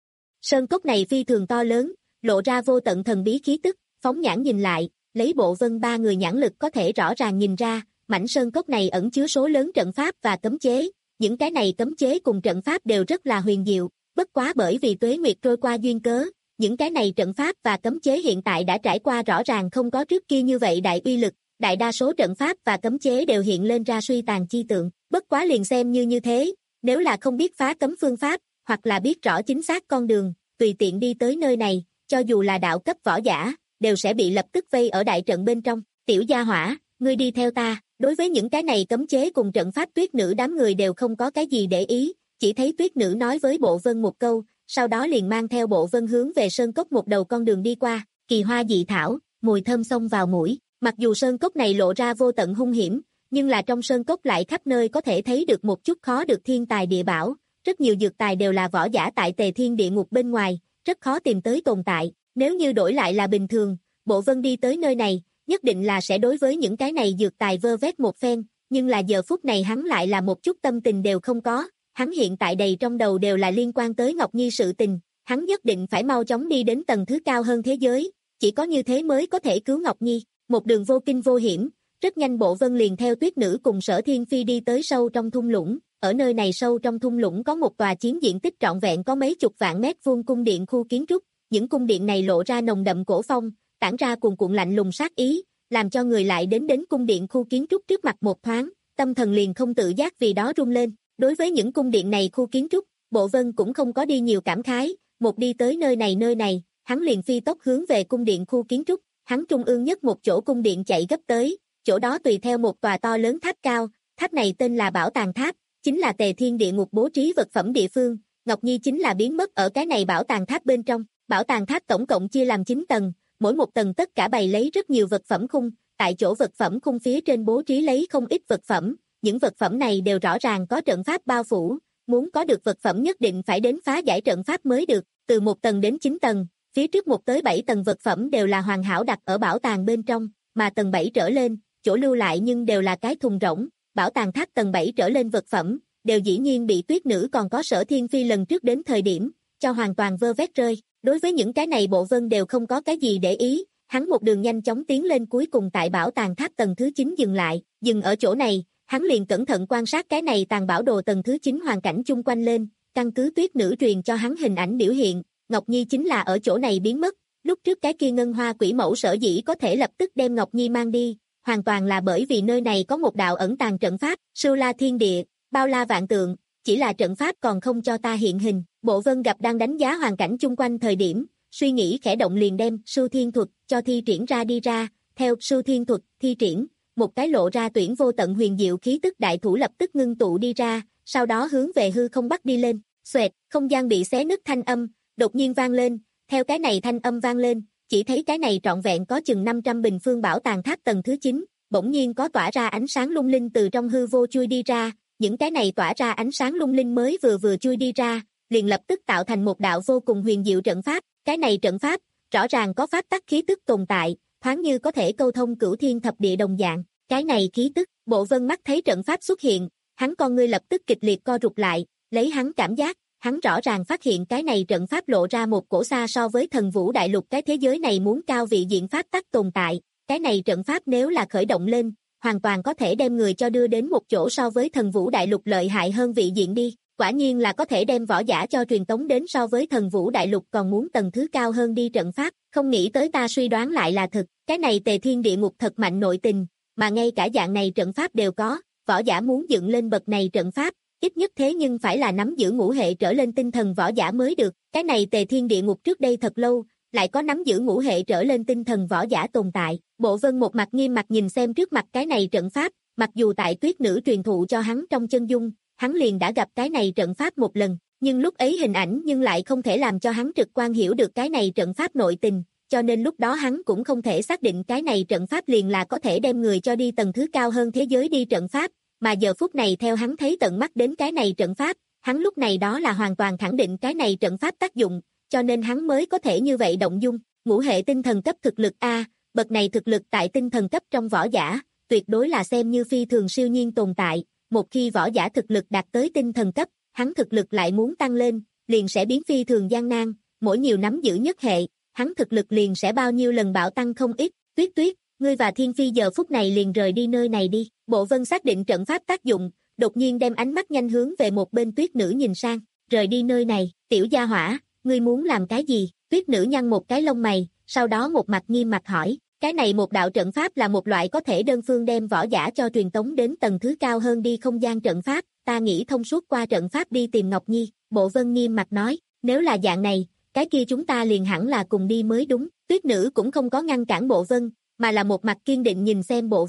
B: Sơn cốc này phi thường to lớn, lộ ra vô tận thần bí khí tức, phóng nhãn nhìn lại, lấy Bộ Vân ba người nhãn lực có thể rõ ràng nhìn ra, mảnh sơn cốc này ẩn chứa số lớn trận pháp và cấm chế, những cái này cấm chế cùng trận pháp đều rất là huyền diệu, bất quá bởi vì tuế nguyệt trôi qua duyên cớ, những cái này trận pháp và cấm chế hiện tại đã trải qua rõ ràng không có trước kia như vậy đại uy lực, đại đa số trận pháp và cấm chế đều hiện lên ra suy tàn chi tượng, bất quá liền xem như như thế, nếu là không biết phá cấm phương pháp, hoặc là biết rõ chính xác con đường, tùy tiện đi tới nơi này, cho dù là đạo cấp võ giả, đều sẽ bị lập tức vây ở đại trận bên trong, tiểu gia hỏa, ngươi đi theo ta, Đối với những cái này cấm chế cùng trận pháp tuyết nữ đám người đều không có cái gì để ý, chỉ thấy tuyết nữ nói với Bộ Vân một câu, sau đó liền mang theo Bộ Vân hướng về sơn cốc một đầu con đường đi qua, kỳ hoa dị thảo, mùi thơm xông vào mũi, mặc dù sơn cốc này lộ ra vô tận hung hiểm, nhưng là trong sơn cốc lại khắp nơi có thể thấy được một chút khó được thiên tài địa bảo, rất nhiều dược tài đều là võ giả tại Tề Thiên Địa Ngục bên ngoài, rất khó tìm tới tồn tại, nếu như đổi lại là bình thường, Bộ Vân đi tới nơi này, nhất định là sẽ đối với những cái này dược tài vơ vét một phen, nhưng là giờ phút này hắn lại là một chút tâm tình đều không có, hắn hiện tại đầy trong đầu đều là liên quan tới Ngọc Nhi sự tình, hắn nhất định phải mau chóng đi đến tầng thứ cao hơn thế giới, chỉ có như thế mới có thể cứu Ngọc Nhi, một đường vô kinh vô hiểm, rất nhanh Bộ Vân liền theo tuyết nữ cùng Sở Thiên Phi đi tới sâu trong thung lũng, ở nơi này sâu trong thung lũng có một tòa chiến diện tích trọn vẹn có mấy chục vạn mét vuông cung điện khu kiến trúc, những cung điện này lộ ra nồng đậm cổ phong, tản ra cuồn cuộn lạnh lùng sát ý, làm cho người lại đến đến cung điện khu kiến trúc trước mặt một thoáng, tâm thần liền không tự giác vì đó rung lên. Đối với những cung điện này khu kiến trúc, Bộ Vân cũng không có đi nhiều cảm khái, một đi tới nơi này nơi này, hắn liền phi tốc hướng về cung điện khu kiến trúc, hắn trung ương nhất một chỗ cung điện chạy gấp tới, chỗ đó tùy theo một tòa to lớn tháp cao, tháp này tên là Bảo Tàng Tháp, chính là Tề Thiên Địa Ngục bố trí vật phẩm địa phương, Ngọc Nhi chính là biến mất ở cái này Bảo Tàng Tháp bên trong. Bảo Tàng Tháp tổng cộng chia làm chín tầng, mỗi một tầng tất cả bày lấy rất nhiều vật phẩm khung, tại chỗ vật phẩm khung phía trên bố trí lấy không ít vật phẩm, những vật phẩm này đều rõ ràng có trận pháp bao phủ, muốn có được vật phẩm nhất định phải đến phá giải trận pháp mới được, từ một tầng đến chín tầng, phía trước một tới bảy tầng vật phẩm đều là hoàn hảo đặt ở bảo tàng bên trong, mà tầng bảy trở lên, chỗ lưu lại nhưng đều là cái thùng rỗng, Bảo Tàng Tháp tầng bảy trở lên vật phẩm, đều dĩ nhiên bị tuyết nữ còn có Sở Thiên Phi lần trước đến thời điểm, cho hoàn toàn vơ vét rơi. Đối với những cái này Bộ Vân đều không có cái gì để ý, hắn một đường nhanh chóng tiến lên cuối cùng tại Bảo Tàng Tháp tầng thứ chín dừng lại, dừng ở chỗ này, hắn liền cẩn thận quan sát cái này tàng bảo đồ tầng thứ chín hoàn cảnh chung quanh lên, căn cứ tuyết nữ truyền cho hắn hình ảnh biểu hiện, Ngọc Nhi chính là ở chỗ này biến mất, lúc trước cái kia ngân hoa quỷ mẫu sở dĩ có thể lập tức đem Ngọc Nhi mang đi, hoàn toàn là bởi vì nơi này có một đạo ẩn tàng trận pháp, sưu la thiên địa, bao la vạn tượng, chỉ là trận pháp còn không cho ta hiện hình. Bộ Vân gặp đang đánh giá hoàn cảnh chung quanh thời điểm, suy nghĩ khẽ động liền đem Sưu Thiên Thuật cho thi triển ra đi ra, theo Sưu Thiên Thuật thi triển, một cái lộ ra tuyển vô tận huyền diệu khí tức đại thủ lập tức ngưng tụ đi ra, sau đó hướng về hư không bắt đi lên, xoẹt, không gian bị xé nứt thanh âm, đột nhiên vang lên, theo cái này thanh âm vang lên, chỉ thấy cái này trọn vẹn có chừng năm trăm bình phương Bảo Tàng Tháp tầng thứ chín, bỗng nhiên có tỏa ra ánh sáng lung linh từ trong hư vô chui đi ra, những cái này tỏa ra ánh sáng lung linh mới vừa vừa chui đi ra, liền lập tức tạo thành một đạo vô cùng huyền diệu trận pháp, cái này trận pháp, rõ ràng có pháp tắc khí tức tồn tại, thoáng như có thể câu thông cửu thiên thập địa đồng dạng, cái này khí tức, Bộ Vân mắt thấy trận pháp xuất hiện, hắn con ngươi lập tức kịch liệt co rụt lại, lấy hắn cảm giác, hắn rõ ràng phát hiện cái này trận pháp lộ ra một cổ xa so với thần vũ đại lục cái thế giới này muốn cao vị diện pháp tắc tồn tại, cái này trận pháp nếu là khởi động lên, hoàn toàn có thể đem người cho đưa đến một chỗ so với thần vũ đại lục lợi hại hơn vị diện đi, quả nhiên là có thể đem võ giả cho truyền tống đến so với thần vũ đại lục còn muốn tầng thứ cao hơn đi trận pháp, không nghĩ tới ta suy đoán lại là thực, cái này Tề Thiên Địa Ngục thật mạnh nội tình, mà ngay cả dạng này trận pháp đều có, võ giả muốn dựng lên bậc này trận pháp, ít nhất thế nhưng phải là nắm giữ ngũ hệ trở lên tinh thần võ giả mới được, cái này Tề Thiên Địa Ngục trước đây thật lâu, lại có nắm giữ ngũ hệ trở lên tinh thần võ giả tồn tại. Bộ Vân một mặt nghiêm mặt nhìn xem trước mặt cái này trận pháp, mặc dù tại tuyết nữ truyền thụ cho hắn trong chân dung, hắn liền đã gặp cái này trận pháp một lần, nhưng lúc ấy hình ảnh nhưng lại không thể làm cho hắn trực quan hiểu được cái này trận pháp nội tình, cho nên lúc đó hắn cũng không thể xác định cái này trận pháp liền là có thể đem người cho đi tầng thứ cao hơn thế giới đi trận pháp, mà giờ phút này theo hắn thấy tận mắt đến cái này trận pháp, hắn lúc này đó là hoàn toàn khẳng định cái này trận pháp tác dụng, cho nên hắn mới có thể như vậy động dung, ngũ hệ tinh thần cấp thực lực A, bậc này thực lực tại tinh thần cấp trong võ giả, tuyệt đối là xem như phi thường siêu nhiên tồn tại, một khi võ giả thực lực đạt tới tinh thần cấp, hắn thực lực lại muốn tăng lên, liền sẽ biến phi thường gian nan, mỗi nhiều nắm giữ nhất hệ, hắn thực lực liền sẽ bao nhiêu lần bạo tăng không ít, tuyết tuyết, ngươi và Thiên Phi giờ phút này liền rời đi nơi này đi, Bộ Vân xác định trận pháp tác dụng, đột nhiên đem ánh mắt nhanh hướng về một bên tuyết nữ nhìn sang, rời đi nơi này, tiểu gia hỏa, ngươi muốn làm cái gì, tuyết nữ nhăn một cái lông mày, sau đó một mặt nghiêm mặt hỏi, cái này một đạo trận pháp là một loại có thể đơn phương đem võ giả cho truyền tống đến tầng thứ cao hơn đi không gian trận pháp, ta nghĩ thông suốt qua trận pháp đi tìm Ngọc Nhi, Bộ Vân nghiêm mặt nói, nếu là dạng này, cái kia chúng ta liền hẳn là cùng đi mới đúng, tuyết nữ cũng không có ngăn cản Bộ Vân, mà là một mặt kiên định nhìn xem Bộ Vân,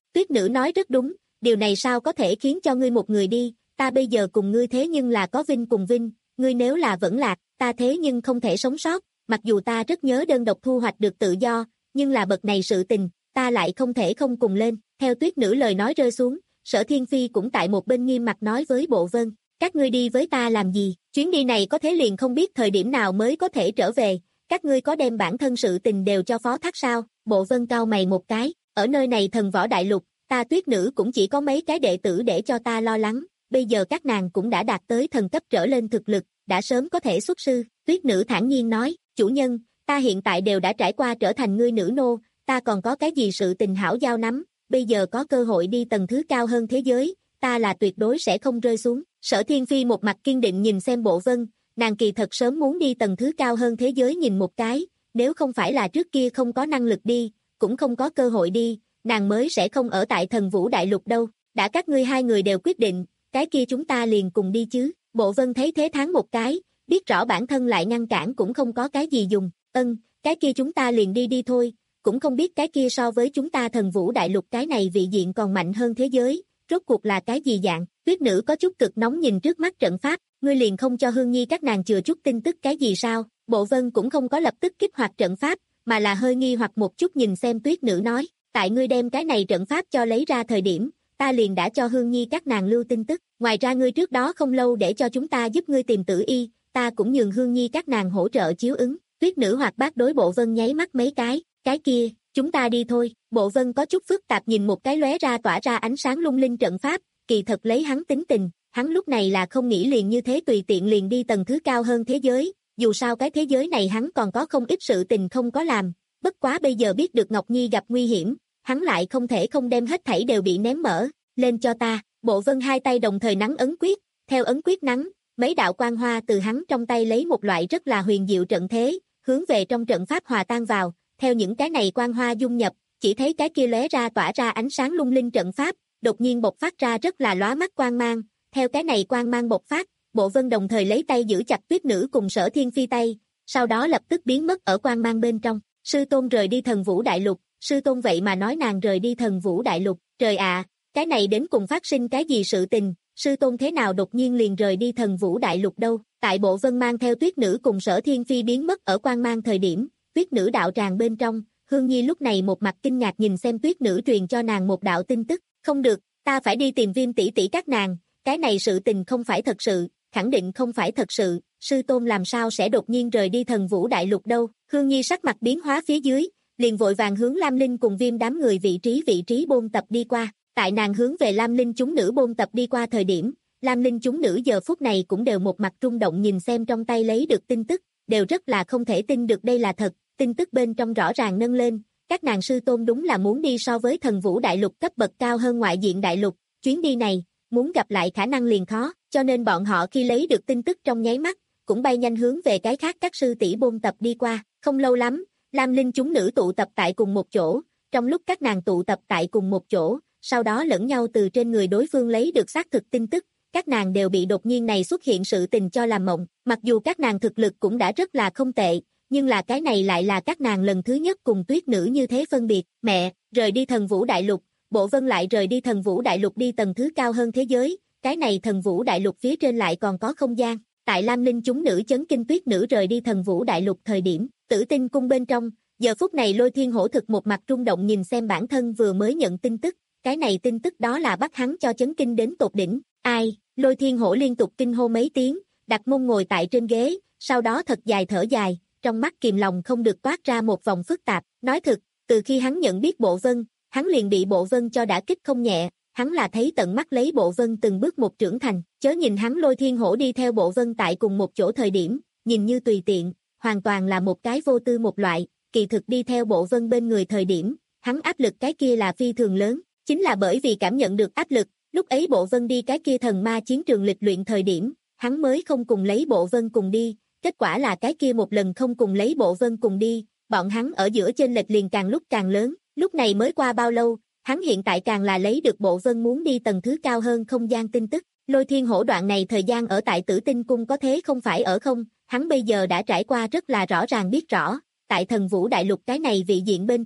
B: Tuyết nữ nói rất đúng, điều này sao có thể khiến cho ngươi một người đi, ta bây giờ cùng ngươi thế nhưng là có vinh cùng vinh, ngươi nếu là vẫn lạc, ta thế nhưng không thể sống sót, mặc dù ta rất nhớ đơn độc thu hoạch được tự do, nhưng là bậc này sự tình, ta lại không thể không cùng lên. Theo Tuyết nữ lời nói rơi xuống, Sở Thiên Phi cũng tại một bên nghiêm mặt nói với Bộ Vân, các ngươi đi với ta làm gì, chuyến đi này có thế liền không biết thời điểm nào mới có thể trở về, các ngươi có đem bản thân sự tình đều cho phó thác sao? Bộ Vân cau mày một cái, ở nơi này thần võ đại lục, ta Tuyết nữ cũng chỉ có mấy cái đệ tử để cho ta lo lắng, bây giờ các nàng cũng đã đạt tới thần cấp trở lên thực lực, đã sớm có thể xuất sư. Tuyết nữ thản nhiên nói, chủ nhân, ta hiện tại đều đã trải qua trở thành ngươi nữ nô, ta còn có cái gì sự tình hảo giao nắm, bây giờ có cơ hội đi tầng thứ cao hơn thế giới, ta là tuyệt đối sẽ không rơi xuống. Sở Thiên Phi một mặt kiên định nhìn xem Bộ Vân, nàng kỳ thật sớm muốn đi tầng thứ cao hơn thế giới nhìn một cái, nếu không phải là trước kia không có năng lực đi, cũng không có cơ hội đi, nàng mới sẽ không ở tại thần vũ đại lục đâu, đã các ngươi hai người đều quyết định, cái kia chúng ta liền cùng đi chứ. Bộ Vân thấy thế tháng một cái, biết rõ bản thân lại ngăn cản cũng không có cái gì dùng, ân, cái kia chúng ta liền đi đi thôi, cũng không biết cái kia so với chúng ta thần vũ đại lục cái này vị diện còn mạnh hơn thế giới, rốt cuộc là cái gì dạng. Tuyết nữ có chút cực nóng nhìn trước mắt trận pháp, ngươi liền không cho Hương Nhi các nàng chừa chút tin tức cái gì sao? Bộ Vân cũng không có lập tức kích hoạt trận pháp, mà là hơi nghi hoặc một chút nhìn xem Tuyết nữ nói, tại ngươi đem cái này trận pháp cho lấy ra thời điểm, ta liền đã cho Hương Nhi các nàng lưu tin tức, ngoài ra ngươi trước đó không lâu để cho chúng ta giúp ngươi tìm tử y, ta cũng nhường Hương Nhi các nàng hỗ trợ chiếu ứng. Tuyết nữ hoạt bát đối Bộ Vân nháy mắt mấy cái, cái kia, chúng ta đi thôi. Bộ Vân có chút phức tạp nhìn một cái lóe ra tỏa ra ánh sáng lung linh trận pháp, kỳ thật lấy hắn tính tình, hắn lúc này là không nghĩ liền như thế tùy tiện liền đi tầng thứ cao hơn thế giới, dù sao cái thế giới này hắn còn có không ít sự tình không có làm, bất quá bây giờ biết được Ngọc Nhi gặp nguy hiểm, hắn lại không thể không đem hết thảy đều bị ném mở, lên cho ta. Bộ Vân hai tay đồng thời nắn ấn quyết, theo ấn quyết nắn, mấy đạo quang hoa từ hắn trong tay lấy một loại rất là huyền diệu trận thế, hướng về trong trận pháp hòa tan vào, theo những cái này quang hoa dung nhập, chỉ thấy cái kia lóe ra tỏa ra ánh sáng lung linh trận pháp, đột nhiên bộc phát ra rất là lóa mắt quang mang, theo cái này quang mang bộc phát, Bộ Vân đồng thời lấy tay giữ chặt Tuyết nữ cùng Sở Thiên Phi tay, sau đó lập tức biến mất ở quang mang bên trong. Sư tôn rời đi thần vũ đại lục, sư tôn vậy mà nói nàng rời đi thần vũ đại lục, trời ạ, cái này đến cùng phát sinh cái gì sự tình, sư tôn thế nào đột nhiên liền rời đi thần vũ đại lục đâu? Tại Bộ Vân mang theo Tuyết nữ cùng Sở Thiên Phi biến mất ở quang mang thời điểm, Tuyết nữ đạo tràng bên trong, Hương Nhi lúc này một mặt kinh ngạc nhìn xem Tuyết nữ truyền cho nàng một đạo tin tức, không được, ta phải đi tìm Viêm tỷ tỷ các nàng, cái này sự tình không phải thật sự, khẳng định không phải thật sự, sư tôn làm sao sẽ đột nhiên rời đi thần vũ đại lục đâu? Hương Nhi sắc mặt biến hóa phía dưới, liền vội vàng hướng Lam Linh cùng Viêm đám người vị trí vị trí bôn tập đi qua, tại nàng hướng về Lam Linh chúng nữ bôn tập đi qua thời điểm, Lam Linh chúng nữ giờ phút này cũng đều một mặt rung động nhìn xem trong tay lấy được tin tức, đều rất là không thể tin được đây là thật, tin tức bên trong rõ ràng nâng lên, các nàng sư tôn đúng là muốn đi so với thần vũ đại lục cấp bậc cao hơn ngoại diện đại lục, chuyến đi này, muốn gặp lại khả năng liền khó, cho nên bọn họ khi lấy được tin tức trong nháy mắt, cũng bay nhanh hướng về cái khác các sư tỷ bôn tập đi qua, không lâu lắm, Lam Linh chúng nữ tụ tập tại cùng một chỗ, trong lúc các nàng tụ tập tại cùng một chỗ, sau đó lẫn nhau từ trên người đối phương lấy được xác thực tin tức, các nàng đều bị đột nhiên này xuất hiện sự tình cho làm mộng, mặc dù các nàng thực lực cũng đã rất là không tệ, nhưng là cái này lại là các nàng lần thứ nhất cùng Tuyết nữ như thế phân biệt, mẹ, rời đi thần vũ đại lục, Bộ Vân lại rời đi thần vũ đại lục đi tầng thứ cao hơn thế giới, cái này thần vũ đại lục phía trên lại còn có không gian, tại Lam Linh chúng nữ chấn kinh Tuyết nữ rời đi thần vũ đại lục thời điểm, Tử Tinh cung bên trong, giờ phút này Lôi Thiên Hổ thực một mặt rung động nhìn xem bản thân vừa mới nhận tin tức, cái này tin tức đó là bắt hắn cho chấn kinh đến tột đỉnh, ai, Lôi Thiên Hổ liên tục kinh hô mấy tiếng, đặt mông ngồi tại trên ghế, sau đó thật dài thở dài, trong mắt kìm lòng không được toát ra một vòng phức tạp, nói thực, từ khi hắn nhận biết Bộ Vân, hắn liền bị Bộ Vân cho đã kích không nhẹ, hắn là thấy tận mắt lấy Bộ Vân từng bước một trưởng thành, chớ nhìn hắn Lôi Thiên Hổ đi theo Bộ Vân tại cùng một chỗ thời điểm, nhìn như tùy tiện, hoàn toàn là một cái vô tư một loại, kỳ thực đi theo Bộ Vân bên người thời điểm, hắn áp lực cái kia là phi thường lớn, chính là bởi vì cảm nhận được áp lực, lúc ấy Bộ Vân đi cái kia thần ma chiến trường lịch luyện thời điểm, hắn mới không cùng lấy Bộ Vân cùng đi, kết quả là cái kia một lần không cùng lấy Bộ Vân cùng đi, bọn hắn ở giữa chênh lệch liền càng lúc càng lớn, lúc này mới qua bao lâu, hắn hiện tại càng là lấy được Bộ Vân muốn đi tầng thứ cao hơn không gian tin tức, Lôi Thiên Hổ đoạn này thời gian ở tại Tử Tinh cung có thế không phải ở không, hắn bây giờ đã trải qua rất là rõ ràng biết rõ, tại thần vũ đại lục cái này vị diện bên trong,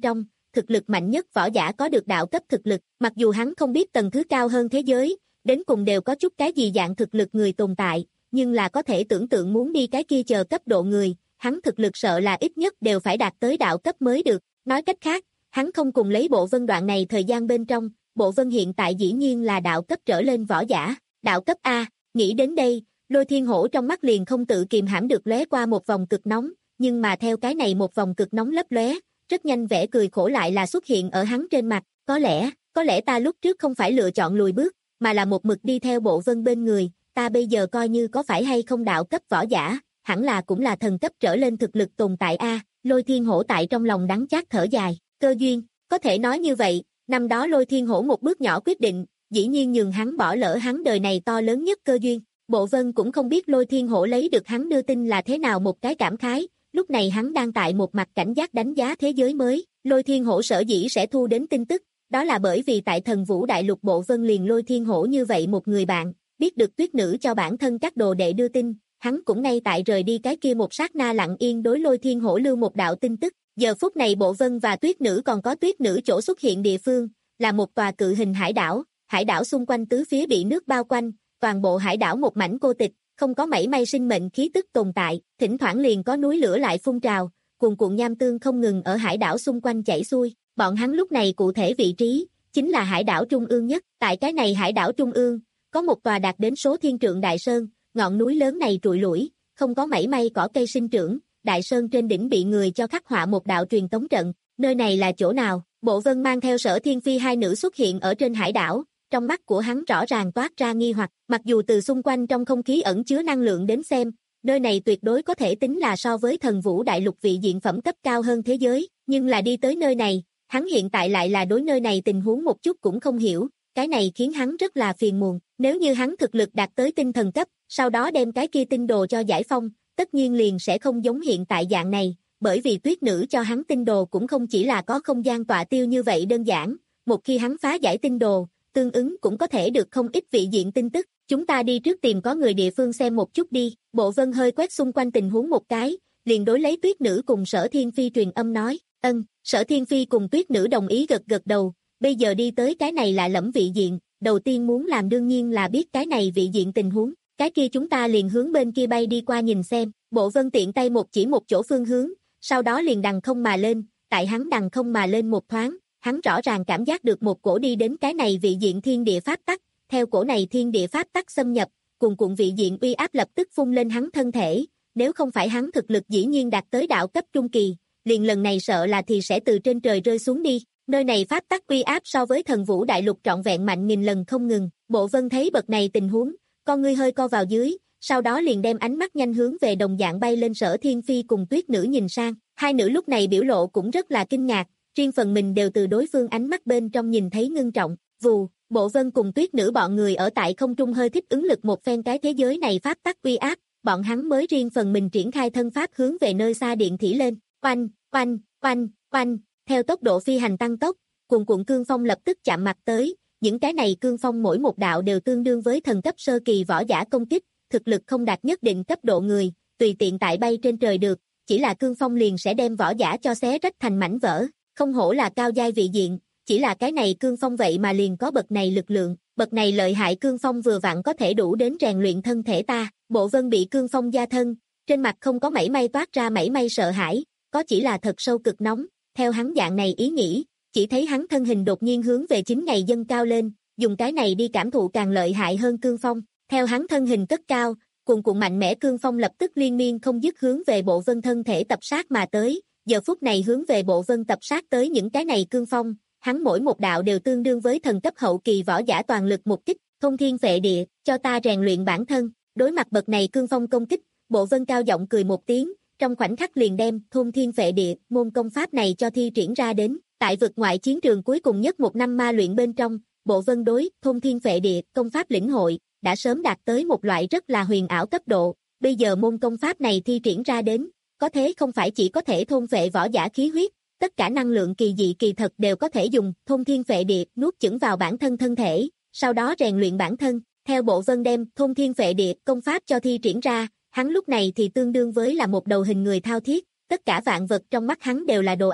B: thực lực mạnh nhất võ giả có được đạo cấp thực lực, mặc dù hắn không biết tầng thứ cao hơn thế giới, đến cùng đều có chút cái gì dạng thực lực người tồn tại, nhưng là có thể tưởng tượng muốn đi cái kia chờ cấp độ người, hắn thực lực sợ là ít nhất đều phải đạt tới đạo cấp mới được, nói cách khác, hắn không cùng lấy Bộ Vân đoạn này thời gian bên trong, Bộ Vân hiện tại dĩ nhiên là đạo cấp trở lên võ giả, đạo cấp A, nghĩ đến đây, Lôi Thiên Hổ trong mắt liền không tự kìm hãm được lóe qua một vòng cực nóng, nhưng mà theo cái này một vòng cực nóng lấp lóe, rất nhanh vẻ cười khổ lại là xuất hiện ở hắn trên mặt, có lẽ, có lẽ ta lúc trước không phải lựa chọn lùi bước, mà là một mực đi theo Bộ Vân bên người, ta bây giờ coi như có phải hay không đạo cấp võ giả, hẳn là cũng là thần cấp trở lên thực lực tồn tại a. Lôi Thiên Hổ tại trong lòng đắng chát thở dài, cơ duyên, có thể nói như vậy, năm đó Lôi Thiên Hổ một bước nhỏ quyết định, dĩ nhiên nhường hắn bỏ lỡ hắn đời này to lớn nhất cơ duyên. Bộ Vân cũng không biết Lôi Thiên Hổ lấy được hắn đưa tin là thế nào một cái cảm khái, lúc này hắn đang tại một mặt cảnh giác đánh giá thế giới mới, Lôi Thiên Hổ sở dĩ sẽ thu đến tin tức, đó là bởi vì tại Thần Vũ Đại Lục Bộ Vân liền Lôi Thiên Hổ như vậy một người bạn, biết được Tuyết Nữ cho bản thân các đồ đệ đưa tin, hắn cũng ngay tại rời đi cái kia một sát na lặng yên đối Lôi Thiên Hổ lưu một đạo tin tức, giờ phút này Bộ Vân và Tuyết Nữ còn có Tuyết Nữ chỗ xuất hiện địa phương, là một tòa cự hình hải đảo, hải đảo xung quanh tứ phía bị nước bao quanh, toàn bộ hải đảo một mảnh cô tịch, không có mảy may sinh mệnh khí tức tồn tại, thỉnh thoảng liền có núi lửa lại phun trào, cuồn cuộn nham tương không ngừng ở hải đảo xung quanh chảy xuôi, bọn hắn lúc này cụ thể vị trí, chính là hải đảo trung ương nhất, tại cái này hải đảo trung ương, có một tòa đạt đến số thiên trượng đại sơn, ngọn núi lớn này trụi lủi, không có mảy may cỏ cây sinh trưởng, đại sơn trên đỉnh bị người cho khắc họa một đạo truyền tống trận, nơi này là chỗ nào? Bộ Vân mang theo Sở Thiên Phi hai nữ xuất hiện ở trên hải đảo, trong mắt của hắn rõ ràng toát ra nghi hoặc, mặc dù từ xung quanh trong không khí ẩn chứa năng lượng đến xem, nơi này tuyệt đối có thể tính là so với Thần Vũ Đại Lục vị diện phẩm cấp cao hơn thế giới, nhưng là đi tới nơi này, hắn hiện tại lại là đối nơi này tình huống một chút cũng không hiểu, cái này khiến hắn rất là phiền muộn, nếu như hắn thực lực đạt tới tinh thần cấp, sau đó đem cái kia tinh đồ cho giải phong, tất nhiên liền sẽ không giống hiện tại dạng này, bởi vì Tuyết Nữ cho hắn tinh đồ cũng không chỉ là có không gian tọa tiêu như vậy đơn giản, một khi hắn phá giải tinh đồ, tương ứng cũng có thể được không ít vị diện tin tức, chúng ta đi trước tìm có người địa phương xem một chút đi, Bộ Vân hơi quét xung quanh tình huống một cái, liền đối lấy Tuyết Nữ cùng Sở Thiên Phi truyền âm nói, ân, Sở Thiên Phi cùng Tuyết Nữ đồng ý gật gật đầu, bây giờ đi tới cái này là lẫm vị diện, đầu tiên muốn làm đương nhiên là biết cái này vị diện tình huống, cái kia chúng ta liền hướng bên kia bay đi qua nhìn xem, Bộ Vân tiện tay một chỉ một chỗ phương hướng, sau đó liền đằng không mà lên, tại hắn đằng không mà lên một thoáng, hắn rõ ràng cảm giác được một cổ đi đến cái này vị diện thiên địa pháp tắc, theo cổ này thiên địa pháp tắc xâm nhập, cuồn cuộn vị diện uy áp lập tức phun lên hắn thân thể, nếu không phải hắn thực lực dĩ nhiên đạt tới đạo cấp trung kỳ, liền lần này sợ là thì sẽ từ trên trời rơi xuống đi, nơi này pháp tắc uy áp so với Thần Vũ Đại Lục trọn vẹn mạnh nghìn lần không ngừng, Bộ Vân thấy bậc này tình huống, con ngươi hơi co vào dưới, sau đó liền đem ánh mắt nhanh hướng về đồng dạng bay lên Sở Thiên Phi cùng Tuyết Nữ nhìn sang, hai nữ lúc này biểu lộ cũng rất là kinh ngạc, riêng phần mình đều từ đối phương ánh mắt bên trong nhìn thấy ngưng trọng, vù, Bộ Vân cùng Tuyết Nữ bọn người ở tại không trung hơi thích ứng lực một phen cái thế giới này pháp tắc uy áp, bọn hắn mới riêng phần mình triển khai thân pháp hướng về nơi xa điện thỉ lên, oanh, oanh, oanh, oanh, theo tốc độ phi hành tăng tốc, cuồn cuộn cương phong lập tức chạm mặt tới, những cái này cương phong mỗi một đạo đều tương đương với thần cấp sơ kỳ võ giả công kích, thực lực không đạt nhất định cấp độ người, tùy tiện tại bay trên trời được, chỉ là cương phong liền sẽ đem võ giả cho xé rách thành mảnh vỡ, không hổ là cao giai vị diện, chỉ là cái này cương phong vậy mà liền có bậc này lực lượng, bậc này lợi hại cương phong vừa vặn có thể đủ đến rèn luyện thân thể ta, Bộ Vân bị cương phong gia thân, trên mặt không có mảy may toát ra mảy may sợ hãi, có chỉ là thật sâu cực nóng, theo hắn dạng này ý nghĩ, chỉ thấy hắn thân hình đột nhiên hướng về chính ngày dâng cao lên, dùng cái này đi cảm thụ càng lợi hại hơn cương phong, theo hắn thân hình cất cao, cuồn cuộn mạnh mẽ cương phong lập tức liên miên không dứt hướng về Bộ Vân thân thể tập sát mà tới, giờ phút này hướng về Bộ Vân tập sát tới những cái này cương phong, hắn mỗi một đạo đều tương đương với thần cấp hậu kỳ võ giả toàn lực một kích, thông thiên phệ địa, cho ta rèn luyện bản thân, đối mặt bậc này cương phong công kích, Bộ Vân cao giọng cười một tiếng, trong khoảnh khắc liền đem thông thiên phệ địa môn công pháp này cho thi triển ra đến, tại vực ngoại chiến trường cuối cùng nhất một năm ma luyện bên trong, Bộ Vân đối thông thiên phệ địa công pháp lĩnh hội, đã sớm đạt tới một loại rất là huyền ảo cấp độ, bây giờ môn công pháp này thi triển ra đến, có thế không phải chỉ có thể thôn phệ võ giả khí huyết, tất cả năng lượng kỳ dị kỳ thật đều có thể dùng thông thiên phệ địa nuốt chửng vào bản thân thân thể, sau đó rèn luyện bản thân, theo Bộ Vân đem thông thiên phệ địa công pháp cho thi triển ra, hắn lúc này thì tương đương với là một đầu hình người thao thiết, tất cả vạn vật trong mắt hắn đều là đồ ăn,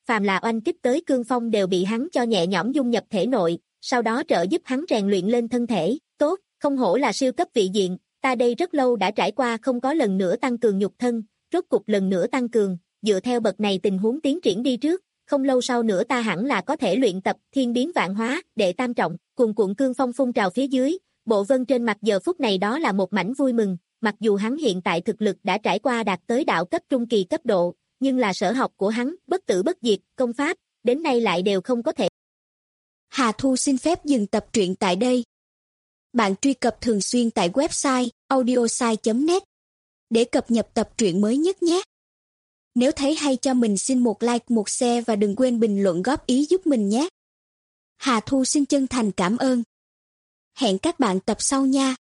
B: phàm là oanh kích tới cương phong đều bị hắn cho nhẹ nhõm dung nhập thể nội, sau đó trợ giúp hắn rèn luyện lên thân thể. Tốt, không hổ là siêu cấp vị diện, ta đây rất lâu đã trải qua không có lần nữa tăng cường nhục thân, rốt cục lần nữa tăng cường, dựa theo bậc này tình huống tiến triển đi trước, không lâu sau nữa ta hẳn là có thể luyện tập thiên biến vạn hóa, đệ tam trọng, cuồn cuộn cương phong phun trào phía dưới, Bộ Vân trên mặt giờ phút này đó là một mảnh vui mừng, mặc dù hắn hiện tại thực lực đã trải qua đạt tới đạo cấp trung kỳ cấp độ, nhưng là sở học của hắn, bất tử bất diệt, công pháp, đến nay lại đều không có thể.
C: Hà Thu xin phép dừng tập truyện tại đây. Bạn truy cập thường xuyên tại website audiosai chấm net để cập nhật tập truyện mới nhất nhé. Nếu thấy hay cho mình xin một like, một share và đừng quên bình luận góp ý giúp mình nhé. Hà Thu xin chân thành cảm ơn. Hẹn các bạn tập sau nha.